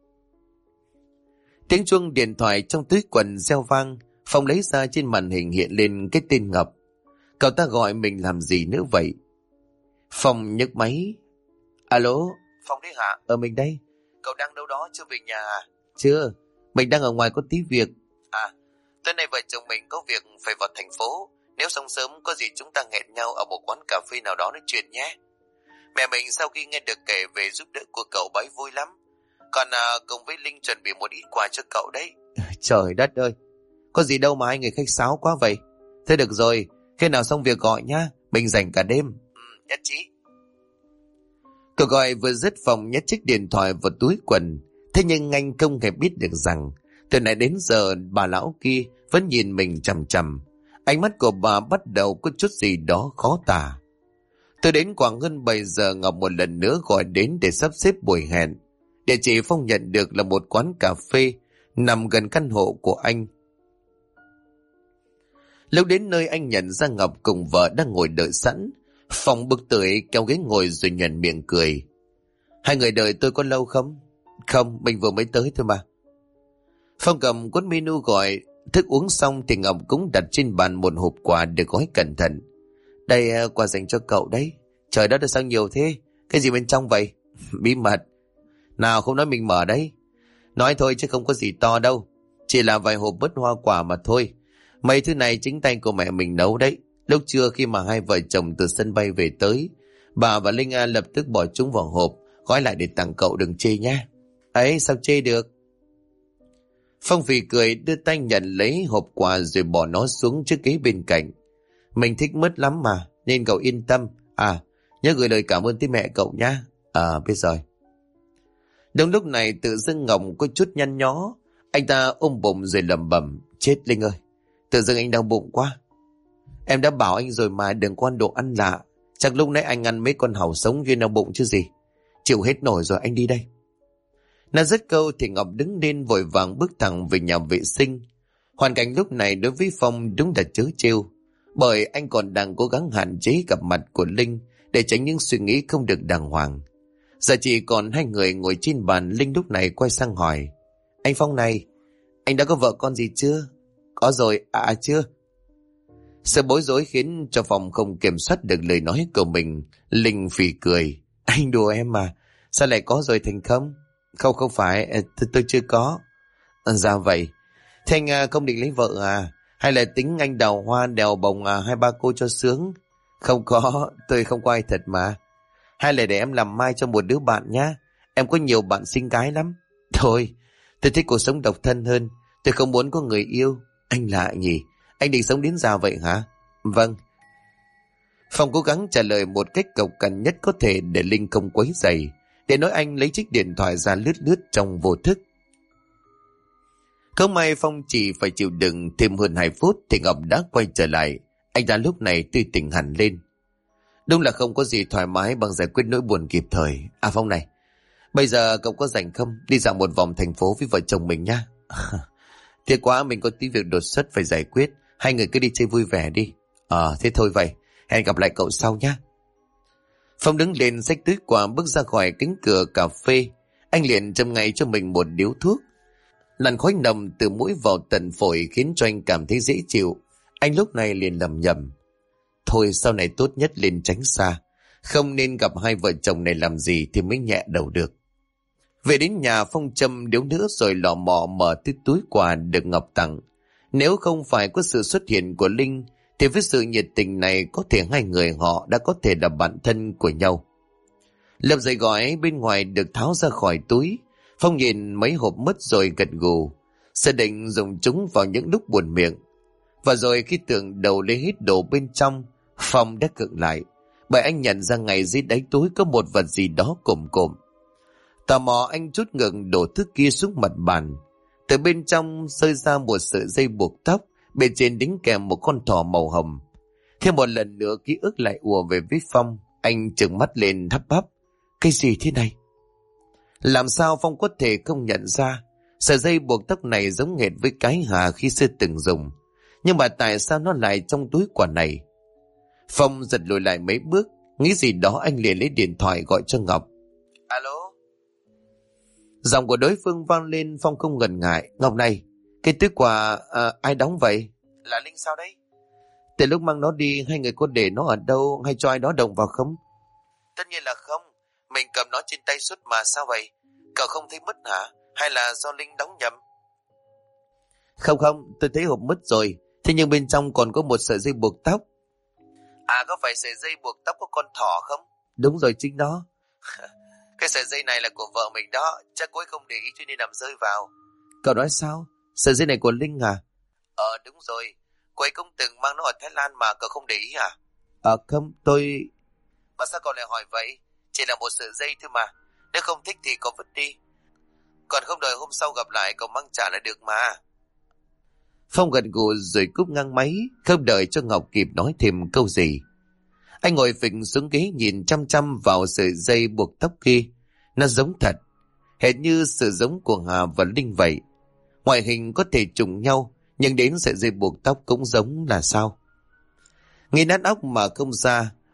Tiếng chuông điện thoại trong túi quần reo vang. Phong lấy ra, trên màn hình hiện lên cái tên Ngọc. Cậu ta gọi mình làm gì nữa vậy? Phong nhấc máy. Alo, Phong đấy hả? Mình đây. Cậu đang đâu đó, chưa về nhà à? Chưa, mình đang ở ngoài có tí việc. Tối nay vợ chồng mình có việc phải vào thành phố. Nếu xong sớm có gì chúng ta hẹn nhau ở một quán cà phê nào đó nói chuyện nhé. Mẹ mình sau khi nghe được kể về giúp đỡ của cậu bấy vui lắm. Còn cùng với Linh chuẩn bị một ít quà cho cậu đấy. Trời đất ơi, có gì đâu mà hai người khách sáo quá vậy. Thế được rồi, khi nào xong việc gọi nhá, mình rảnh cả đêm. Nhất trí. Cậu gọi vừa dứt, Phong nhét chiếc điện thoại vào túi quần. Thế nhưng anh không hề biết được rằng từ nãy đến giờ bà lão kia vẫn nhìn mình chằm chằm. Ánh mắt của bà bắt đầu có chút gì đó khó tả. Từ đến khoảng hơn 7 giờ, Ngọc một lần nữa gọi đến để sắp xếp buổi hẹn. Địa chỉ Phong nhận được là một quán cà phê nằm gần căn hộ của anh. Lúc đến nơi, anh nhận ra Ngọc cùng vợ đang ngồi đợi sẵn. Phong bực tưởi kéo ghế ngồi rồi nhoẻn miệng cười. Hai người đợi tôi có lâu không? Không, mình vừa mới tới thôi mà. Phong cầm cuốn menu gọi thức uống xong thì Ngọc cũng đặt trên bàn một hộp quà được gói cẩn thận. Đây quà dành cho cậu đấy. Trời đất, sao nhiều thế? Cái gì bên trong vậy? Bí mật. Nào, không nói mình mở đấy. Nói thôi chứ không có gì to đâu. Chỉ là vài hộp bớt hoa quả mà thôi. Mấy thứ này chính tay của mẹ mình nấu đấy. Lúc trưa khi mà hai vợ chồng từ sân bay về tới, bà và Linh A lập tức bỏ chúng vào hộp, gói lại để tặng cậu, đừng chê nhé. Ấy, sao chê được? Phong phì cười đưa tay nhận lấy hộp quà rồi bỏ nó xuống chiếc ghế bên cạnh. Mình thích mứt lắm mà, nên cậu yên tâm. Nhớ gửi lời cảm ơn tới mẹ cậu nhá. Biết rồi. Đúng lúc này tự dưng Ngọc có chút nhăn nhó. Anh ta ôm bụng rồi lẩm bẩm. Chết Linh ơi, tự dưng anh đau bụng quá. Em đã bảo anh rồi mà, đừng có ăn đồ ăn lạ. Chắc lúc nãy anh ăn mấy con hàu sống gây đau bụng chứ gì. Chịu hết nổi rồi, anh đi đây. Nói dứt câu thì Ngọc đứng lên vội vàng bước thẳng về nhà vệ sinh. Hoàn cảnh lúc này đối với Phong đúng là trớ trêu, bởi anh còn đang cố gắng hạn chế gặp mặt của Linh để tránh những suy nghĩ không được đàng hoàng. Giờ chỉ còn hai người ngồi trên bàn. Linh lúc này quay sang hỏi. Anh Phong này, anh đã có vợ con gì chưa? Có rồi, chưa. Sự bối rối khiến cho Phong không kiểm soát được lời nói của mình. Linh phì cười. Anh đùa em mà, sao lại có rồi thành không? Không phải, tôi chưa có. Ra vậy. Thế anh không định lấy vợ à? Hay là tính anh đào hoa đèo bồng hai ba cô cho sướng? Không có, tôi không có ai thật mà. Hay là để em làm mai cho một đứa bạn nhá. Em có nhiều bạn xinh gái lắm. Thôi, tôi thích cuộc sống độc thân hơn. Tôi không muốn có người yêu. Anh lạ nhỉ? Anh định sống đến già vậy hả? Vâng. Phong cố gắng trả lời một cách cộc cằn nhất có thể để Linh không quấy rầy. Để nói anh lấy chiếc điện thoại ra lướt lướt trong vô thức. Không may Phong chỉ phải chịu đựng thêm hơn 2 phút thì Ngọc đã quay trở lại. Anh ta lúc này tươi tỉnh hẳn lên. Đúng là không có gì thoải mái bằng giải quyết nỗi buồn kịp thời. Phong này, bây giờ cậu có rảnh không? Đi dạo một vòng thành phố với vợ chồng mình nhá. Tiếc quá, mình có tí việc đột xuất phải giải quyết. Hai người cứ đi chơi vui vẻ đi. Thế thôi vậy. Hẹn gặp lại cậu sau nhá. Phong đứng lên xách túi quà bước ra khỏi cánh cửa cà phê. Anh liền châm ngay cho mình một điếu thuốc. Làn khói nồng từ mũi vào tận phổi khiến cho anh cảm thấy dễ chịu. Anh lúc này liền lẩm nhẩm. Thôi sau này tốt nhất nên tránh xa. Không nên gặp hai vợ chồng này làm gì thì mới nhẹ đầu được. Về đến nhà Phong châm điếu nữa rồi lò mò mở túi quà được Ngọc tặng. Nếu không phải có sự xuất hiện của Linh thì với sự nhiệt tình này có thể hai người họ đã có thể là bạn thân của nhau. Lập giày gói bên ngoài được tháo ra khỏi túi. Phong nhìn mấy hộp mứt rồi gật gù. Sẽ định dùng chúng vào những lúc buồn miệng. Và rồi khi tưởng đầu lấy hết đồ bên trong, Phong đã khựng lại. Bởi anh nhận ra ngay dưới đáy túi có một vật gì đó cộm cộm. Tò mò anh trút ngược đổ thứ kia xuống mặt bàn. Từ bên trong rơi ra một sợi dây buộc tóc, bên trên đính kèm một con thỏ màu hồng. Thêm một lần nữa ký ức lại ùa về với Phong. Anh trừng mắt lên thắp bắp. Cái gì thế này? Làm sao Phong có thể không nhận ra? Sợi dây buộc tóc này giống hệt với cái Hà khi xưa từng dùng. Nhưng mà tại sao nó lại trong túi quà này? Phong giật lùi lại mấy bước. Nghĩ gì đó anh liền lấy điện thoại gọi cho Ngọc. Alo? Giọng của đối phương vang lên. Phong không ngần ngại. Ngọc này, cái túi quà ai đóng vậy? Là Linh sao đấy? Từ lúc mang nó đi, hai người có để nó ở đâu hay cho ai đó động vào không? Tất nhiên là không. Mình cầm nó trên tay suốt mà, sao vậy? Cậu không thấy mất hả? Hay là do Linh đóng nhầm? Không, tôi thấy hộp mất rồi. Thế nhưng bên trong còn có một sợi dây buộc tóc. Có phải sợi dây buộc tóc của con thỏ không? Đúng rồi, chính đó. Cái sợi dây này là của vợ mình đó. Chắc cô ấy không để ý cho nên làm rơi vào. Cậu nói sao? Sợi dây này của Linh à? Đúng rồi. Cô ấy cũng từng mang nó ở Thái Lan mà cậu không để ý à? Không, tôi... Mà sao cậu lại hỏi vậy? Chỉ là một sợi dây thôi mà. Nếu không thích thì cậu vứt đi. Còn không đợi hôm sau gặp lại cậu mang trả lại được mà. Phong gật gù rồi cúp ngang máy. Không đợi cho Ngọc kịp nói thêm câu gì. Anh ngồi phịch xuống ghế nhìn chăm chăm vào sợi dây buộc tóc kia. Nó giống thật. Hệt như sự giống của Hà và Linh vậy. Ngoại hình có thể trùng nhau, nhưng đến sợi dây buộc tóc cũng giống là sao? Nghĩ nát óc mà không ra.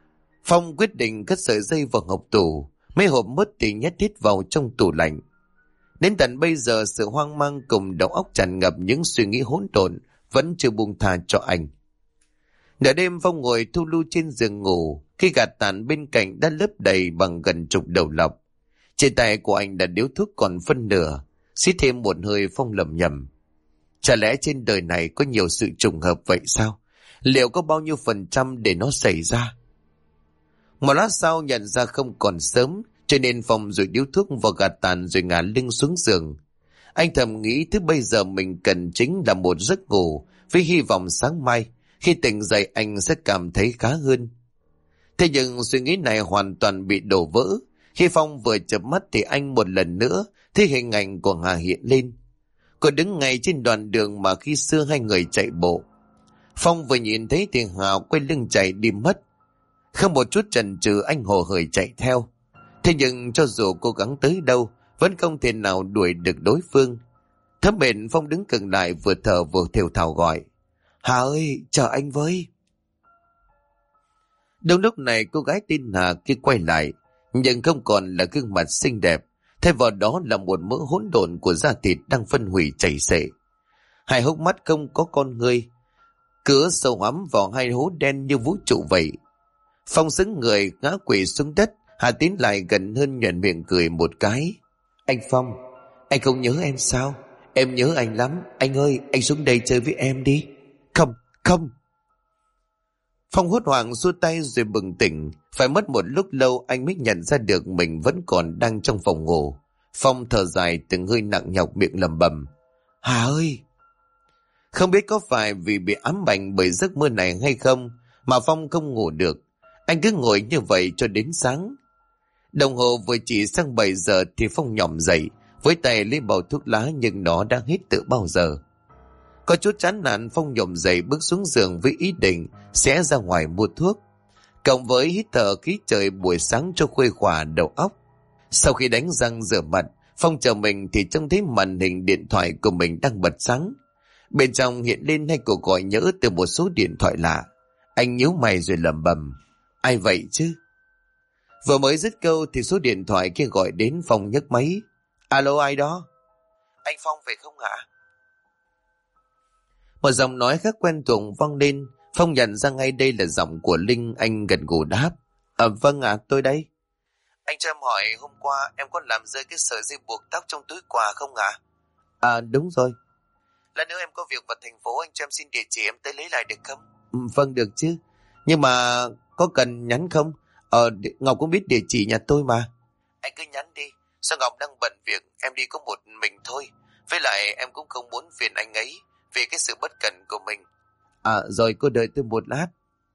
Phong quyết định cất sợi dây vào hộp tủ, mấy hộp mứt thì nhét hết vào trong tủ lạnh. Đến tận bây giờ sự hoang mang cùng đầu óc tràn ngập những suy nghĩ hỗn độn vẫn chưa buông tha cho anh. Nửa đêm Phong ngồi thu lu trên giường ngủ, khi gạt tàn bên cạnh đã lấp đầy bằng gần chục đầu lọc. Trên tay của anh đã điếu thuốc còn phân nửa, xít thêm một hơi Phong lẩm nhẩm. Chả lẽ trên đời này có nhiều sự trùng hợp vậy sao? Liệu có bao nhiêu phần trăm để nó xảy ra? Một lát sau nhận ra không còn sớm, cho nên Phong rồi điếu thuốc vào gạt tàn rồi ngả lưng xuống giường. Anh thầm nghĩ thứ bây giờ mình cần chính là một giấc ngủ, với hy vọng sáng mai khi tỉnh dậy anh sẽ cảm thấy khá hơn. Thế nhưng suy nghĩ này hoàn toàn bị đổ vỡ. Khi Phong vừa chợp mắt thì anh một lần nữa thấy hình ảnh của Hà hiện lên. Cô đứng ngay trên đoạn đường mà khi xưa hai người chạy bộ. Phong vừa nhìn thấy thì Hà quay lưng chạy đi mất. Không một chút chần chừ anh hồ hởi chạy theo. Thế nhưng cho dù cố gắng tới đâu vẫn không thể nào đuổi được đối phương. Thấm mệt Phong đứng cứng lại, vừa thở vừa thều thào gọi. Hà ơi, chờ anh với. Đúng lúc này cô gái tên Hà kia quay lại, nhưng không còn là gương mặt xinh đẹp, thay vào đó là một mỡ hỗn độn của da thịt đang phân hủy chảy xệ. Hai hốc mắt không có con ngươi, cửa sâu hắm vào hai hố đen như vũ trụ vậy. Phong sững người ngã quỵ xuống đất. Hà tiến lại gần hơn, nhoẻn miệng cười một cái. Anh Phong, anh không nhớ em sao? Em nhớ anh lắm. Anh ơi, anh xuống đây chơi với em đi. Không, không. Phong hốt hoảng xua tay rồi bừng tỉnh. Phải mất một lúc lâu anh mới nhận ra được mình vẫn còn đang trong phòng ngủ. Phong thở dài từng hơi nặng nhọc, miệng lẩm bẩm. Hà ơi! Không biết có phải vì bị ám ảnh bởi giấc mơ này hay không mà Phong không ngủ được. Anh cứ ngồi như vậy cho đến sáng. Đồng hồ vừa chỉ sang 7 giờ thì Phong nhỏm dậy, với tay lấy bao thuốc lá nhưng nó đã hết từ bao giờ. Có chút chán nản, Phong nhổm dậy bước xuống giường với ý định sẽ ra ngoài mua thuốc, cộng với hít thở khí trời buổi sáng cho khuây khỏa đầu óc. Sau khi đánh răng rửa mặt, Phong chờ mình thì trông thấy màn hình điện thoại của mình đang bật sáng. Bên trong hiện lên hai cuộc gọi nhỡ từ một số điện thoại lạ. Anh nhíu mày rồi lẩm bẩm. Ai vậy chứ? Vừa mới dứt câu thì số điện thoại kia gọi đến. Phong nhấc máy. Alo, ai đó? Anh Phong phải không hả? Một giọng nói khác quen thuộc vang lên. Phong nhận ra ngay đây là giọng của Linh. Anh gật gù đáp. Vâng ạ, tôi đây. Anh cho em hỏi, hôm qua em có làm rơi cái sợi dây buộc tóc trong túi quà không ạ? Đúng rồi. Lát nữa em có việc vào thành phố, anh cho em xin địa chỉ em tới lấy lại được không? Vâng, được chứ. Nhưng mà có cần nhắn không? Ngọc cũng biết địa chỉ nhà tôi mà. Anh cứ nhắn đi. Sao Ngọc đang bận việc, em đi có một mình thôi. Với lại em cũng không muốn phiền anh ấy vì cái sự bất cẩn của mình. Rồi cô đợi tôi một lát.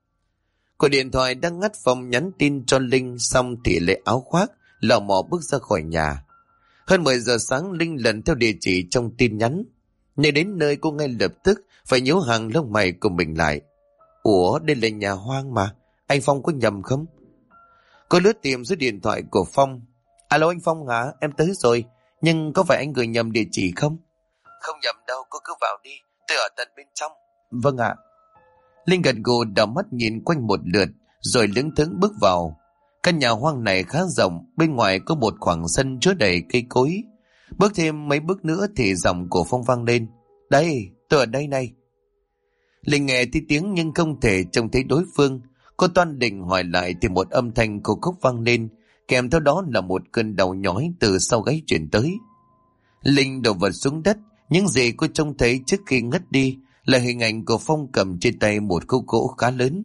Cô điện thoại đang ngắt, Phong nhắn tin cho Linh xong thì lấy áo khoác, lò mò bước ra khỏi nhà. Hơn 10 giờ sáng Linh lần theo địa chỉ trong tin nhắn. Nếu đến nơi cô ngay lập tức phải nhíu hàng lông mày của mình lại. Ủa, đây là nhà hoang mà, anh Phong có nhầm không? Cô lướt tìm số điện thoại của Phong. Alo anh Phong hả? Em tới rồi, nhưng có phải anh gửi nhầm địa chỉ không? Không nhầm đâu, cô cứ vào đi, tôi ở tận bên trong. Vâng ạ. Linh gật gù đảo mắt nhìn quanh một lượt rồi lững thững bước vào. Căn nhà hoang này khá rộng, bên ngoài có một khoảng sân chứa đầy cây cối. Bước thêm mấy bước nữa thì giọng của Phong vang lên. Đây, tôi ở đây này. Linh nghe thấy tiếng nhưng không thể trông thấy đối phương. Cô toan định hỏi lại thì một âm thanh khô khốc vang lên, kèm theo đó là một cơn đau nhói từ sau gáy chuyển tới. Linh đổ vật xuống đất. Những gì cô trông thấy trước khi ngất đi là hình ảnh của Phong cầm trên tay một khúc gỗ khá lớn.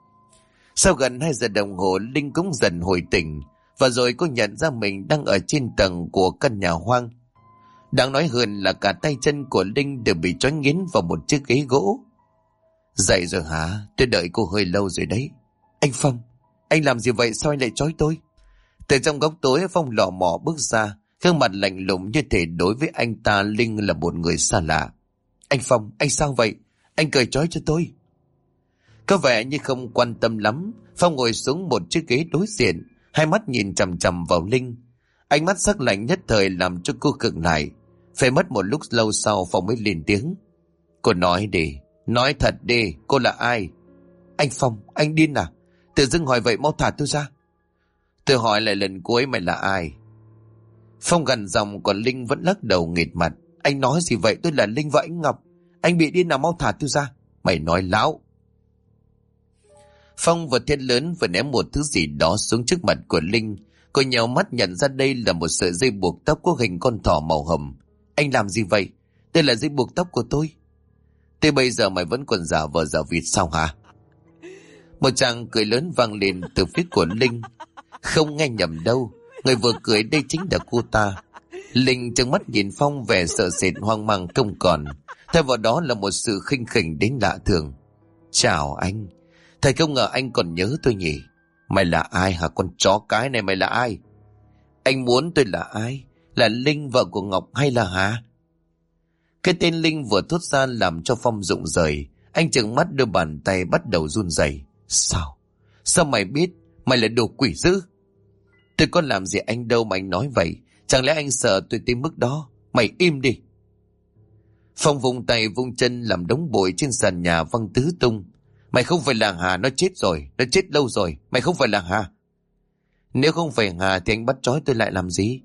Sau gần 2 giờ đồng hồ, Linh cũng dần hồi tỉnh, và rồi cô nhận ra mình đang ở trên tầng của căn nhà hoang. Đáng nói hơn là cả tay chân của Linh đều bị trói nghiến vào một chiếc ghế gỗ. Dậy rồi hả? Tôi đợi cô hơi lâu rồi đấy. Anh Phong, anh làm gì vậy, sao anh lại trói tôi? Từ trong góc tối, Phong lò mò bước ra, gương mặt lạnh lùng như thể đối với anh ta Linh là một người xa lạ. Anh Phong, anh sao vậy? Anh cởi trói cho tôi. Có vẻ như không quan tâm lắm, Phong ngồi xuống một chiếc ghế đối diện, hai mắt nhìn chằm chằm vào Linh. Ánh mắt sắc lạnh nhất thời làm cho cô khựng lại. Phải mất một lúc lâu sau Phong mới lên tiếng. Cô nói đi, nói thật đi, cô là ai? Anh Phong, anh điên à? Tự dưng hỏi vậy, mau thả tôi ra. Tôi hỏi lại lần cuối, mày là ai? Phong gằn giọng, còn Linh vẫn lắc đầu nghệt mặt. Anh nói gì vậy? Tôi là Linh và anh Ngọc. Anh bị điên nào, mau thả tôi ra. Mày nói láo. Phong vừa thét lớn vừa ném một thứ gì đó xuống trước mặt của Linh. Cô nhéo mắt nhận ra đây là một sợi dây buộc tóc có hình con thỏ màu hồng. Anh làm gì vậy? Đây là dây buộc tóc của tôi. Thế bây giờ mày vẫn còn giả vờ giả vịt sao hả? Một tràng cười lớn vang lên từ phía của Linh. Không nghe nhầm đâu, người vừa cười đây chính là cô ta. Linh trừng mắt nhìn Phong vẻ sợ sệt hoang mang không còn. Thay vào đó là một sự khinh khỉnh đến lạ thường. Chào anh. Thầy không ngờ anh còn nhớ tôi nhỉ? Mày là ai hả con chó cái này, mày là ai? Anh muốn tôi là ai? Là Linh vợ của Ngọc hay là hả? Cái tên Linh vừa thốt ra làm cho Phong rụng rời. Anh trừng mắt đưa bàn tay bắt đầu run rẩy. Sao? Sao mày biết? Mày là đồ quỷ dữ. Tôi có làm gì anh đâu mà anh nói vậy? Chẳng lẽ anh sợ tôi tới mức đó? Mày im đi. Phong vùng tay vung chân làm đống bụi trên sàn nhà văng tứ tung. Mày không phải là Hà, nó chết rồi, nó chết lâu rồi. Mày không phải là Hà. Nếu không phải Hà thì anh bắt trói tôi lại làm gì?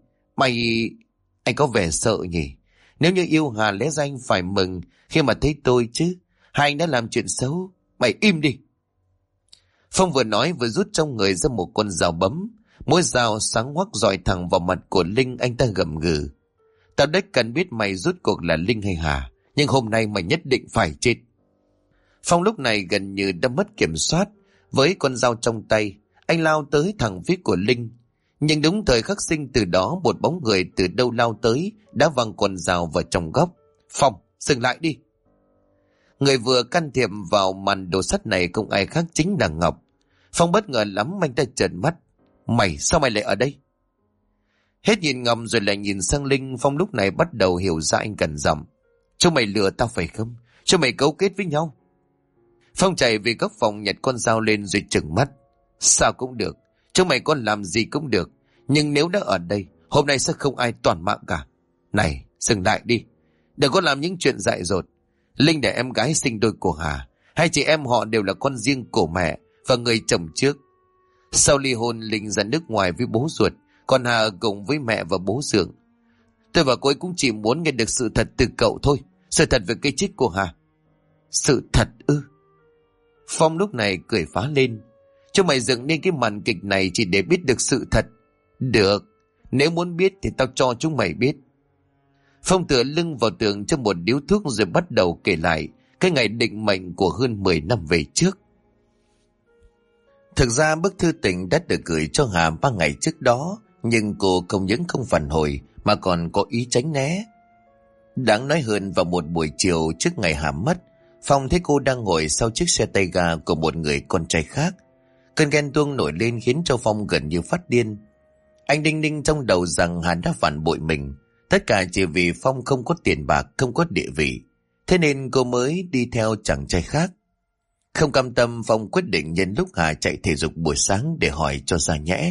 Anh có vẻ sợ nhỉ? Nếu như yêu Hà lẽ ra anh phải mừng khi mà thấy tôi chứ. Hai anh đã làm chuyện xấu. Mày im đi. Phong vừa nói vừa rút trong người ra một con dao bấm. Mỗi dao sáng hoắc dọi thẳng vào mặt của Linh. Anh ta gầm gừ. Tao đếch cần biết mày rút cuộc là Linh hay Hà, nhưng hôm nay mày nhất định phải chết. Phong lúc này gần như đã mất kiểm soát. Với con dao trong tay, anh lao tới thẳng phía của Linh. Nhưng đúng thời khắc sinh từ đó, một bóng người từ đâu lao tới, đã văng con dao vào trong góc. Phong, dừng lại đi. Người vừa can thiệp vào màn đồ sắt này không ai khác chính là Ngọc. Phong bất ngờ lắm, anh ta trợn mắt. Sao mày lại ở đây? Hết nhìn Ngọc rồi lại nhìn sang Linh. Phong lúc này bắt đầu hiểu ra, anh gần giọng. Chúng mày lừa tao phải không? Chúng mày cấu kết với nhau. Phong chạy về góc phòng nhặt con dao lên rồi trừng mắt. Sao cũng được, chúng mày có làm gì cũng được. Nhưng nếu đã ở đây, hôm nay sẽ không ai toàn mạng cả. Này, dừng lại đi. Đừng có làm những chuyện dại dột. Linh là em gái sinh đôi của Hà. Hai chị em họ đều là con riêng của mẹ và người chồng trước. Sau ly hôn, Linh ra nước ngoài với bố ruột, còn Hà ở cùng với mẹ và bố Dượng. Tôi và cô ấy cũng chỉ muốn nghe được sự thật từ cậu thôi. Sự thật về cái chết của Hà. Sự thật ư? Phong lúc này cười phá lên. Chúng mày dựng nên cái màn kịch này chỉ để biết được sự thật. Được, nếu muốn biết thì tao cho chúng mày biết. Phong tựa lưng vào tường trong một điếu thuốc rồi bắt đầu kể lại cái ngày định mệnh của hơn 10 năm về trước. Thực ra bức thư tình đã được gửi cho Hà 3 ngày trước đó, nhưng cô không những không phản hồi mà còn có ý tránh né. Đáng nói hơn, vào một buổi chiều trước ngày Hà mất, Phong thấy cô đang ngồi sau chiếc xe tay ga của một người con trai khác. Cơn ghen tuông nổi lên khiến cho Phong gần như phát điên. Anh đinh ninh trong đầu rằng Hà đã phản bội mình. Tất cả chỉ vì Phong không có tiền bạc, không có địa vị. Thế nên cô mới đi theo chàng trai khác. Không cam tâm, Phong quyết định nhân lúc Hà chạy thể dục buổi sáng để hỏi cho ra nhẽ.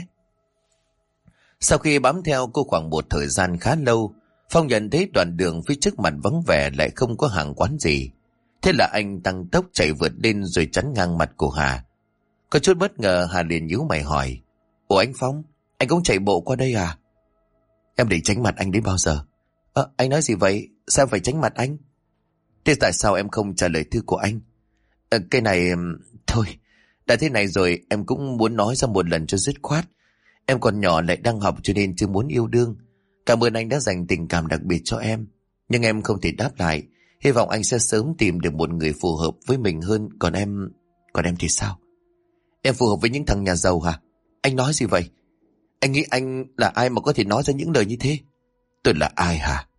Sau khi bám theo cô khoảng một thời gian khá lâu, Phong nhận thấy đoạn đường phía trước mặt vắng vẻ, lại không có hàng quán gì. Thế là anh tăng tốc chạy vượt lên rồi chắn ngang mặt của Hà. Có chút bất ngờ, Hà liền nhíu mày hỏi. Ủa anh Phong, anh cũng chạy bộ qua đây à? Em định tránh mặt anh đến bao giờ? Anh nói gì vậy? Sao em phải tránh mặt anh? Thế tại sao em không trả lời thư của anh? Cái này... Thôi, đã thế này rồi em cũng muốn nói ra một lần cho dứt khoát. Em còn nhỏ lại đang học cho nên chưa muốn yêu đương. Cảm ơn anh đã dành tình cảm đặc biệt cho em. Nhưng em không thể đáp lại. Hy vọng anh sẽ sớm tìm được một người phù hợp với mình hơn. Còn em thì sao? Em phù hợp với những thằng nhà giàu hả? Anh nói gì vậy? Anh nghĩ anh là ai mà có thể nói ra những lời như thế? Tôi là ai hả?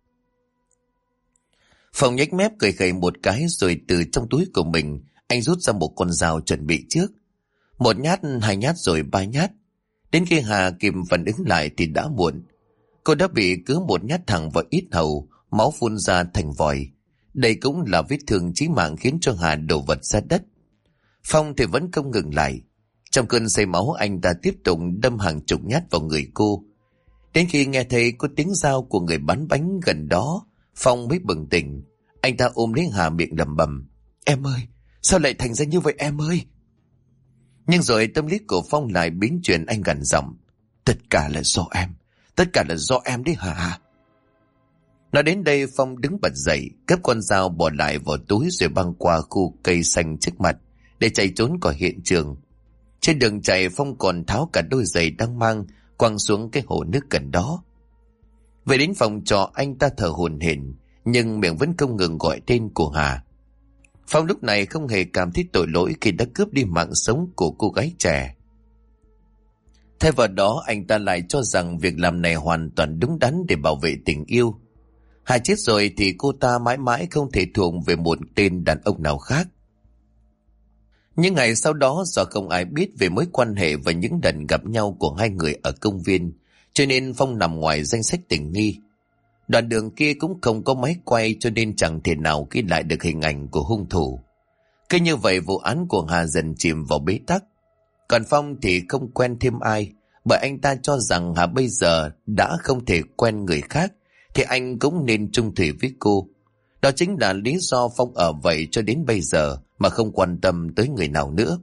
Phong nhếch mép cười khẩy một cái rồi từ trong túi của mình anh rút ra một con dao chuẩn bị trước. Một nhát, 2 nhát rồi 3 nhát. Đến khi Hà kịp phản ứng lại thì đã muộn. Cô đã bị cứ một nhát thẳng vào yết hầu, máu phun ra thành vòi. Đây cũng là vết thương chí mạng khiến cho Hà đổ vật ra đất. Phong thì vẫn không ngừng lại. Trong cơn say máu, anh ta tiếp tục đâm hàng chục nhát vào người cô. Đến khi nghe thấy có tiếng dao của người bán bánh gần đó, Phong mới bừng tỉnh. Anh ta ôm lấy Hà, miệng lẩm bẩm. Em ơi, sao lại thành ra như vậy em ơi? Nhưng rồi tâm lý của Phong lại biến chuyển, anh gằn giọng: tất cả là do em, tất cả là do em đấy hả? Nói đến đây Phong đứng bật dậy, cất con dao bỏ lại vào túi rồi băng qua khu cây xanh trước mặt để chạy trốn khỏi hiện trường. Trên đường chạy Phong còn tháo cả đôi giày đang mang quăng xuống cái hồ nước gần đó. Về đến phòng trọ anh ta thở hổn hển nhưng miệng vẫn không ngừng gọi tên của Hà. Phong lúc này không hề cảm thấy tội lỗi khi đã cướp đi mạng sống của cô gái trẻ. Thay vào đó anh ta lại cho rằng việc làm này hoàn toàn đúng đắn để bảo vệ tình yêu. Hà chết rồi thì cô ta mãi mãi không thể thuộc về một tên đàn ông nào khác. Những ngày sau đó do không ai biết về mối quan hệ và những lần gặp nhau của hai người ở công viên, cho nên Phong nằm ngoài danh sách tình nghi. Đoạn đường kia cũng không có máy quay cho nên chẳng thể nào ghi lại được hình ảnh của hung thủ. Cứ như vậy vụ án của Hà dần chìm vào bế tắc. Còn Phong thì không quen thêm ai, bởi anh ta cho rằng Hà bây giờ đã không thể quen người khác thì anh cũng nên chung thủy với cô. Đó chính là lý do Phong ở vậy cho đến bây giờ mà không quan tâm tới người nào nữa.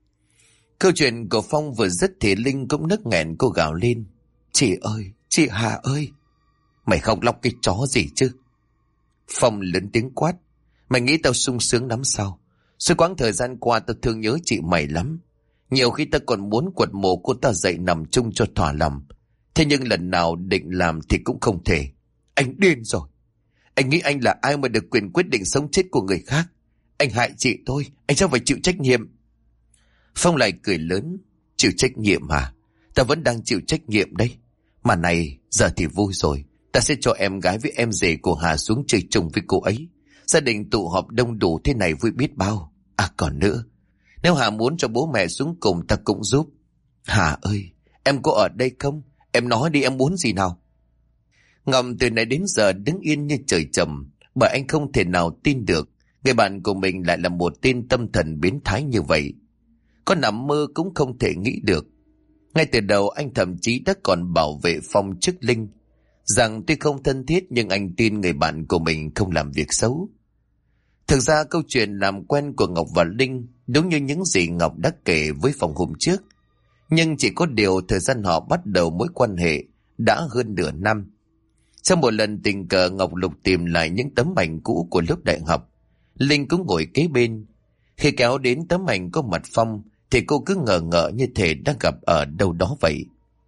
Câu chuyện của Phong vừa dứt thì Linh cũng nức nghẹn, cô gào lên: chị ơi, chị Hà ơi! Mày khóc lóc cái chó gì chứ? Phong lớn tiếng quát: mày nghĩ tao sung sướng lắm sao? Suốt quãng thời gian qua tao thương nhớ chị mày lắm. Nhiều khi tao còn muốn quật mộ cô ta dậy nằm chung cho thỏa lòng. Thế nhưng lần nào định làm thì cũng không thể. Anh điên rồi. Anh nghĩ anh là ai mà được quyền quyết định sống chết của người khác? Anh hại chị tôi, anh sao phải chịu trách nhiệm? Phong lại cười lớn: chịu trách nhiệm hả? Ta vẫn đang chịu trách nhiệm đấy. Mà này, giờ thì vui rồi. Ta sẽ cho em gái với em rể của Hà xuống chơi chung với cô ấy. Gia đình tụ họp đông đủ thế này vui biết bao. À còn nữa, nếu Hà muốn cho bố mẹ xuống cùng ta cũng giúp. Hà ơi, em có ở đây không? Em nói đi, em muốn gì nào? Ngọc từ nãy đến giờ đứng yên như trời trầm, bởi anh không thể nào tin được người bạn của mình lại là một tên tâm thần biến thái như vậy. Có nằm mơ cũng không thể nghĩ được. Ngay từ đầu anh thậm chí đã còn bảo vệ Phong trước Linh, rằng tuy không thân thiết nhưng anh tin người bạn của mình không làm việc xấu. Thực ra câu chuyện làm quen của Ngọc và Linh đúng như những gì Ngọc đã kể với Phong hôm trước. Nhưng chỉ có điều thời gian họ bắt đầu mối quan hệ đã hơn nửa năm. Sau một lần tình cờ Ngọc lục tìm lại những tấm ảnh cũ của lớp đại học. Linh cũng ngồi kế bên. Khi kéo đến tấm ảnh có mặt Phong thì cô cứ ngờ ngợ như thể đang gặp ở đâu đó vậy.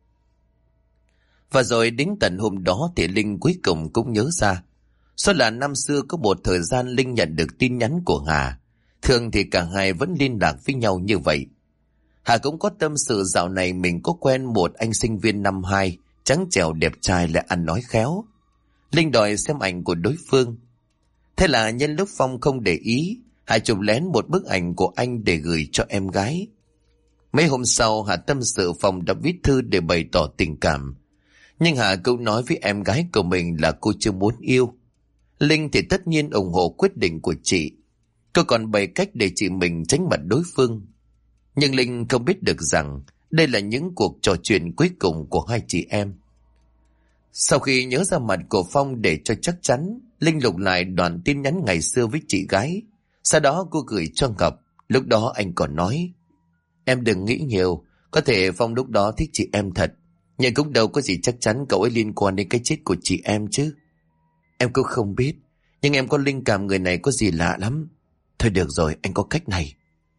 Và rồi đến tận hôm đó thì Linh cuối cùng cũng nhớ ra. Số là năm xưa có một thời gian Linh nhận được tin nhắn của Hà. Thường thì cả hai vẫn liên lạc với nhau như vậy. Hà cũng có tâm sự dạo này mình có quen một anh sinh viên năm 2, trắng trẻo đẹp trai lại ăn nói khéo. Linh đòi xem ảnh của đối phương. Thế là nhân lúc Phong không để ý, Hà chụp lén một bức ảnh của anh để gửi cho em gái. Mấy hôm sau Hà tâm sự Phong đã viết thư để bày tỏ tình cảm. Nhưng Hà cũng nói với em gái của mình là cô chưa muốn yêu. Linh thì tất nhiên ủng hộ quyết định của chị. Cô còn bày cách để chị mình tránh mặt đối phương. Nhưng Linh không biết được rằng đây là những cuộc trò chuyện cuối cùng của hai chị em. Sau khi nhớ ra mặt của Phong để cho chắc chắn, Linh lục lại đoạn tin nhắn ngày xưa với chị gái. Sau đó cô gửi cho Ngọc. Lúc đó anh còn nói: em đừng nghĩ nhiều, có thể Phong lúc đó thích chị em thật, nhưng cũng đâu có gì chắc chắn cậu ấy liên quan đến cái chết của chị em chứ. Em cũng không biết, nhưng em có linh cảm người này có gì lạ lắm. Thôi được rồi, anh có cách này.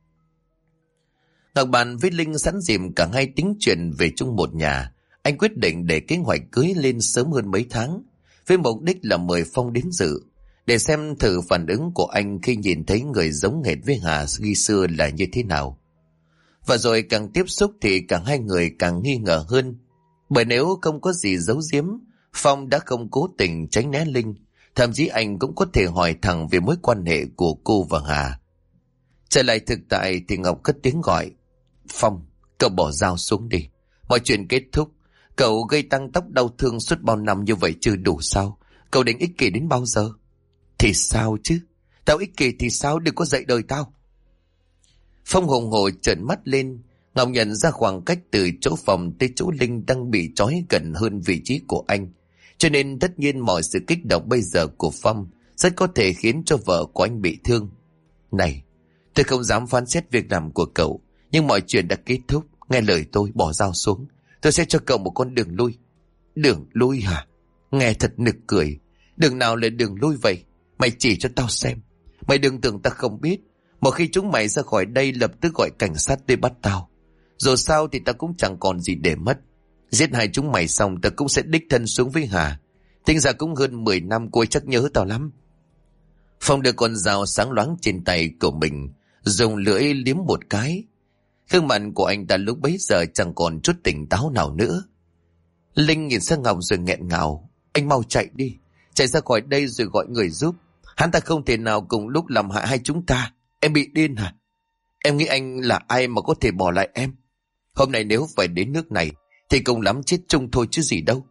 Ngọc bàn với Linh sẵn dìm cả hai tính chuyện về chung một nhà. Anh quyết định để kế hoạch cưới lên sớm hơn mấy tháng, với mục đích là mời Phong đến dự, để xem thử phản ứng của anh khi nhìn thấy người giống hệt với Hà khi xưa là như thế nào. Và rồi càng tiếp xúc thì cả hai người càng nghi ngờ hơn. Bởi nếu không có gì giấu giếm, Phong đã không cố tình tránh né Linh. Thậm chí anh cũng có thể hỏi thẳng về mối quan hệ của cô và Hà. Trở lại thực tại thì Ngọc cất tiếng gọi: Phong, cậu bỏ dao xuống đi. Mọi chuyện kết thúc. Cậu gây tăng tốc đau thương suốt bao năm như vậy chưa đủ sao? Cậu định ích kỷ đến bao giờ? Thì sao chứ? Tao ích kỷ thì sao? Đừng có dạy đời tao. Phong hùng hổ trợn mắt lên. Ngọc nhận ra khoảng cách từ chỗ Phòng tới chỗ Linh đang bị trói gần hơn vị trí của anh. Cho nên tất nhiên mọi sự kích động bây giờ của Phong rất có thể khiến cho vợ của anh bị thương. Này, tôi không dám phán xét việc làm của cậu, Nhưng mọi chuyện đã kết thúc. Nghe lời tôi, bỏ dao xuống. Tôi sẽ cho cậu một con đường lui. Đường lui hả? Nghe thật nực cười. Đường nào là đường lui vậy? Mày chỉ cho tao xem. Mày đừng tưởng ta không biết. Một khi chúng mày ra khỏi đây, lập tức gọi cảnh sát tới bắt tao. Dù sao thì ta cũng chẳng còn gì để mất. Giết hai chúng mày xong, ta cũng sẽ đích thân xuống với Hà. Tính ra cũng hơn 10 năm, cô ấy chắc nhớ tao lắm. Phong đưa con dao sáng loáng trên tay của mình, dùng lưỡi liếm một cái. Gương mặt của anh ta lúc bấy giờ chẳng còn chút tỉnh táo nào nữa. Linh nhìn sang Ngọc rồi nghẹn ngào. Anh mau chạy đi, chạy ra khỏi đây rồi gọi người giúp. Hắn ta không thể nào cùng lúc làm hại hai chúng ta. Em bị điên hả? Em nghĩ anh là ai mà có thể bỏ lại em? Hôm nay nếu phải đến nước này thì cùng lắm chết chung thôi chứ gì đâu.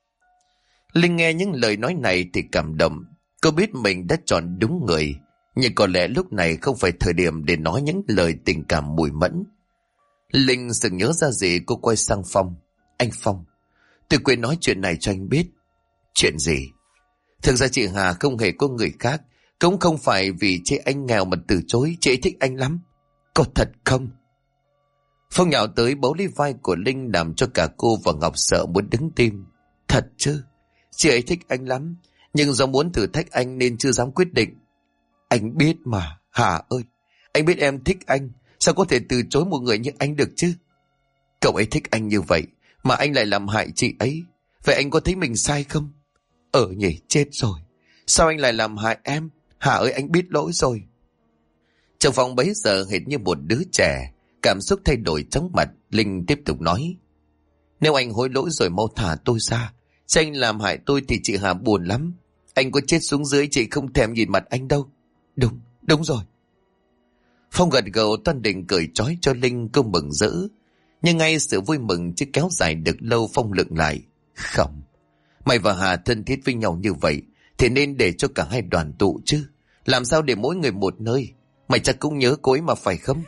Linh nghe những lời nói này thì cảm động. Cô biết mình đã chọn đúng người, nhưng có lẽ lúc này không phải thời điểm để nói những lời tình cảm mùi mẫn. Linh sực nhớ ra gì, cô quay sang Phong. Anh Phong, tôi quên nói chuyện này cho anh biết. Chuyện gì? Thực ra chị Hà không hề có người khác, cũng không phải vì chị anh nghèo mà từ chối. Chị ấy thích anh lắm. Có thật không? Phong nhào tới bấu lấy vai của Linh, làm cho cả cô và Ngọc sợ muốn đứng tim. Thật chứ? Chị ấy thích anh lắm, nhưng do muốn thử thách anh nên chưa dám quyết định. Anh biết mà, Hà ơi. Anh biết em thích anh, sao có thể từ chối một người như anh được chứ? Cậu ấy thích anh như vậy mà anh lại làm hại chị ấy. Vậy anh có thấy mình sai không? Nhỉ, chết rồi. Sao anh lại làm hại em? Hà ơi, anh biết lỗi rồi. Trong phòng bấy giờ hệt như một đứa trẻ, cảm xúc thay đổi chóng mặt. Linh tiếp tục nói. Nếu anh hối lỗi rồi mau thả tôi ra. Chứ anh làm hại tôi thì chị Hà buồn lắm. Anh có chết xuống dưới chị không thèm nhìn mặt anh đâu. Đúng, đúng rồi. Phong gật gđầu, toan định cười trói cho Linh, cô mừng rỡ. Nhưng ngay sự vui mừng chưa kéo dài được lâu, Phong lựng lại. Không, mày và Hà thân thiết với nhau như vậy thì nên để cho cả hai đoàn tụ chứ. Làm sao để mỗi người một nơi? Mày chắc cũng nhớ cô ấy mà phải không?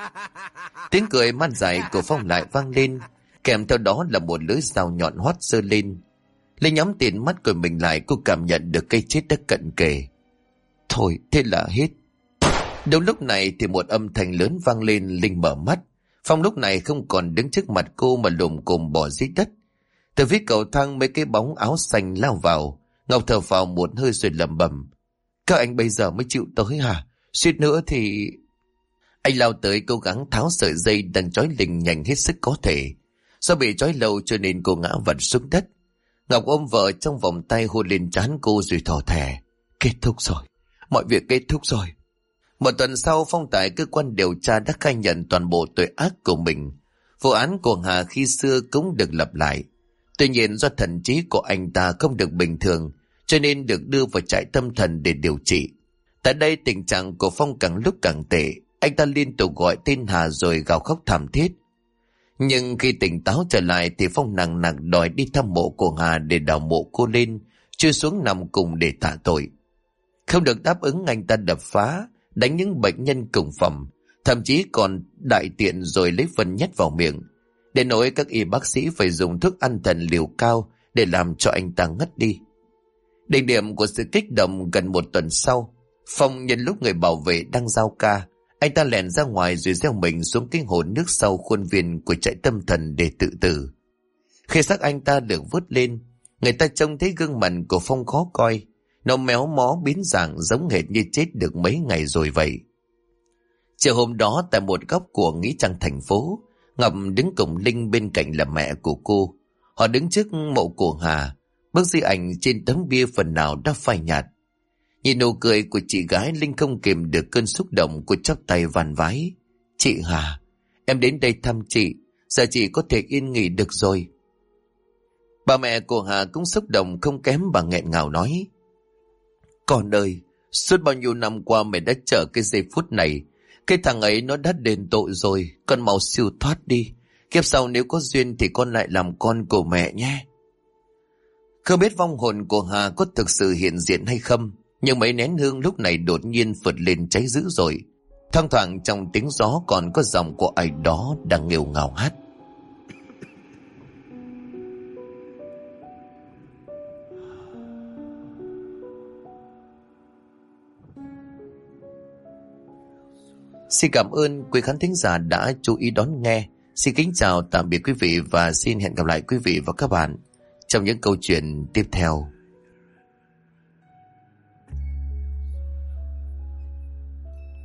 Tiếng cười man dại của Phong lại vang lên, kèm theo đó là một lưỡi dao nhọn hoắt giơ lên. Linh nhắm tiền mắt của mình lại, cô cảm nhận được cái chết đã cận kề. Thôi, thế là hết. Đúng lúc này thì một âm thanh lớn vang lên. Linh mở mắt. Phong lúc này không còn đứng trước mặt cô mà lùm cùm bỏ dưới đất. Từ phía cầu thang mấy cái bóng áo xanh lao vào. Ngọc thở phào một hơi rồi lẩm bẩm. Các anh bây giờ mới chịu tới hả? Suýt nữa thì... Anh lao tới cố gắng tháo sợi dây đang trói Linh nhanh hết sức có thể. Do bị trói lâu cho nên cô ngã vật xuống đất. Ngọc ôm vợ trong vòng tay, hôn lên trán cô rồi thỏ thẻ. Kết thúc rồi. Mọi việc kết thúc rồi. Một tuần sau, Phong tại cơ quan điều tra đã khai nhận toàn bộ tội ác của mình. Vụ án của Hà khi xưa cũng được lặp lại. Tuy nhiên do thần trí của anh ta không được bình thường, cho nên được đưa vào trại tâm thần để điều trị. Tại đây tình trạng của Phong càng lúc càng tệ. Anh ta liên tục gọi tên Hà rồi gào khóc thảm thiết. Nhưng khi tỉnh táo trở lại thì Phong nặng nặng đòi đi thăm mộ của Hà để đào mộ cô lên, chui xuống nằm cùng để tạ tội. Không được đáp ứng, anh ta đập phá, đánh những bệnh nhân cùng phòng, thậm chí còn đại tiện rồi lấy phân nhét vào miệng. Để nỗi các y bác sĩ phải dùng thuốc an thần liều cao để làm cho anh ta ngất đi. Đỉnh điểm của sự kích động gần một tuần sau, Phong nhân lúc người bảo vệ đang giao ca, anh ta lẻn ra ngoài rồi gieo mình xuống cái hồ nước sau khuôn viên của trại tâm thần để tự tử. Khi xác anh ta được vớt lên, người ta trông thấy gương mặt của Phong khó coi. Nó méo mó biến dạng, giống hệt như chết được mấy ngày rồi vậy. Chiều hôm đó, tại một góc của nghĩa trang thành phố, Ngọc đứng cùng Linh, bên cạnh là mẹ của cô. Họ đứng trước mộ của Hà. Bức di ảnh trên tấm bia phần nào đã phai nhạt. Nhìn nụ cười của chị gái, Linh không kìm được cơn xúc động của chắp tay van vái. Chị Hà, em đến đây thăm chị, giờ chị có thể yên nghỉ được rồi. Bà mẹ của Hà cũng xúc động không kém, bà nghẹn ngào nói. Con ơi, suốt bao nhiêu năm qua mày đã chờ cái giây phút này. Cái thằng ấy nó đã đền tội rồi, con mau siêu thoát đi. Kiếp sau nếu có duyên thì con lại làm con của mẹ nhé. Không biết vong hồn của Hà có thực sự hiện diện hay không, nhưng mấy nén hương lúc này đột nhiên phượt lên cháy dữ rồi. Thoang thoảng trong tiếng gió còn có giọng của ai đó đang nghêu ngào hát. Xin cảm ơn quý khán thính giả đã chú ý đón nghe. Xin kính chào tạm biệt quý vị và xin hẹn gặp lại quý vị và các bạn trong những câu chuyện tiếp theo.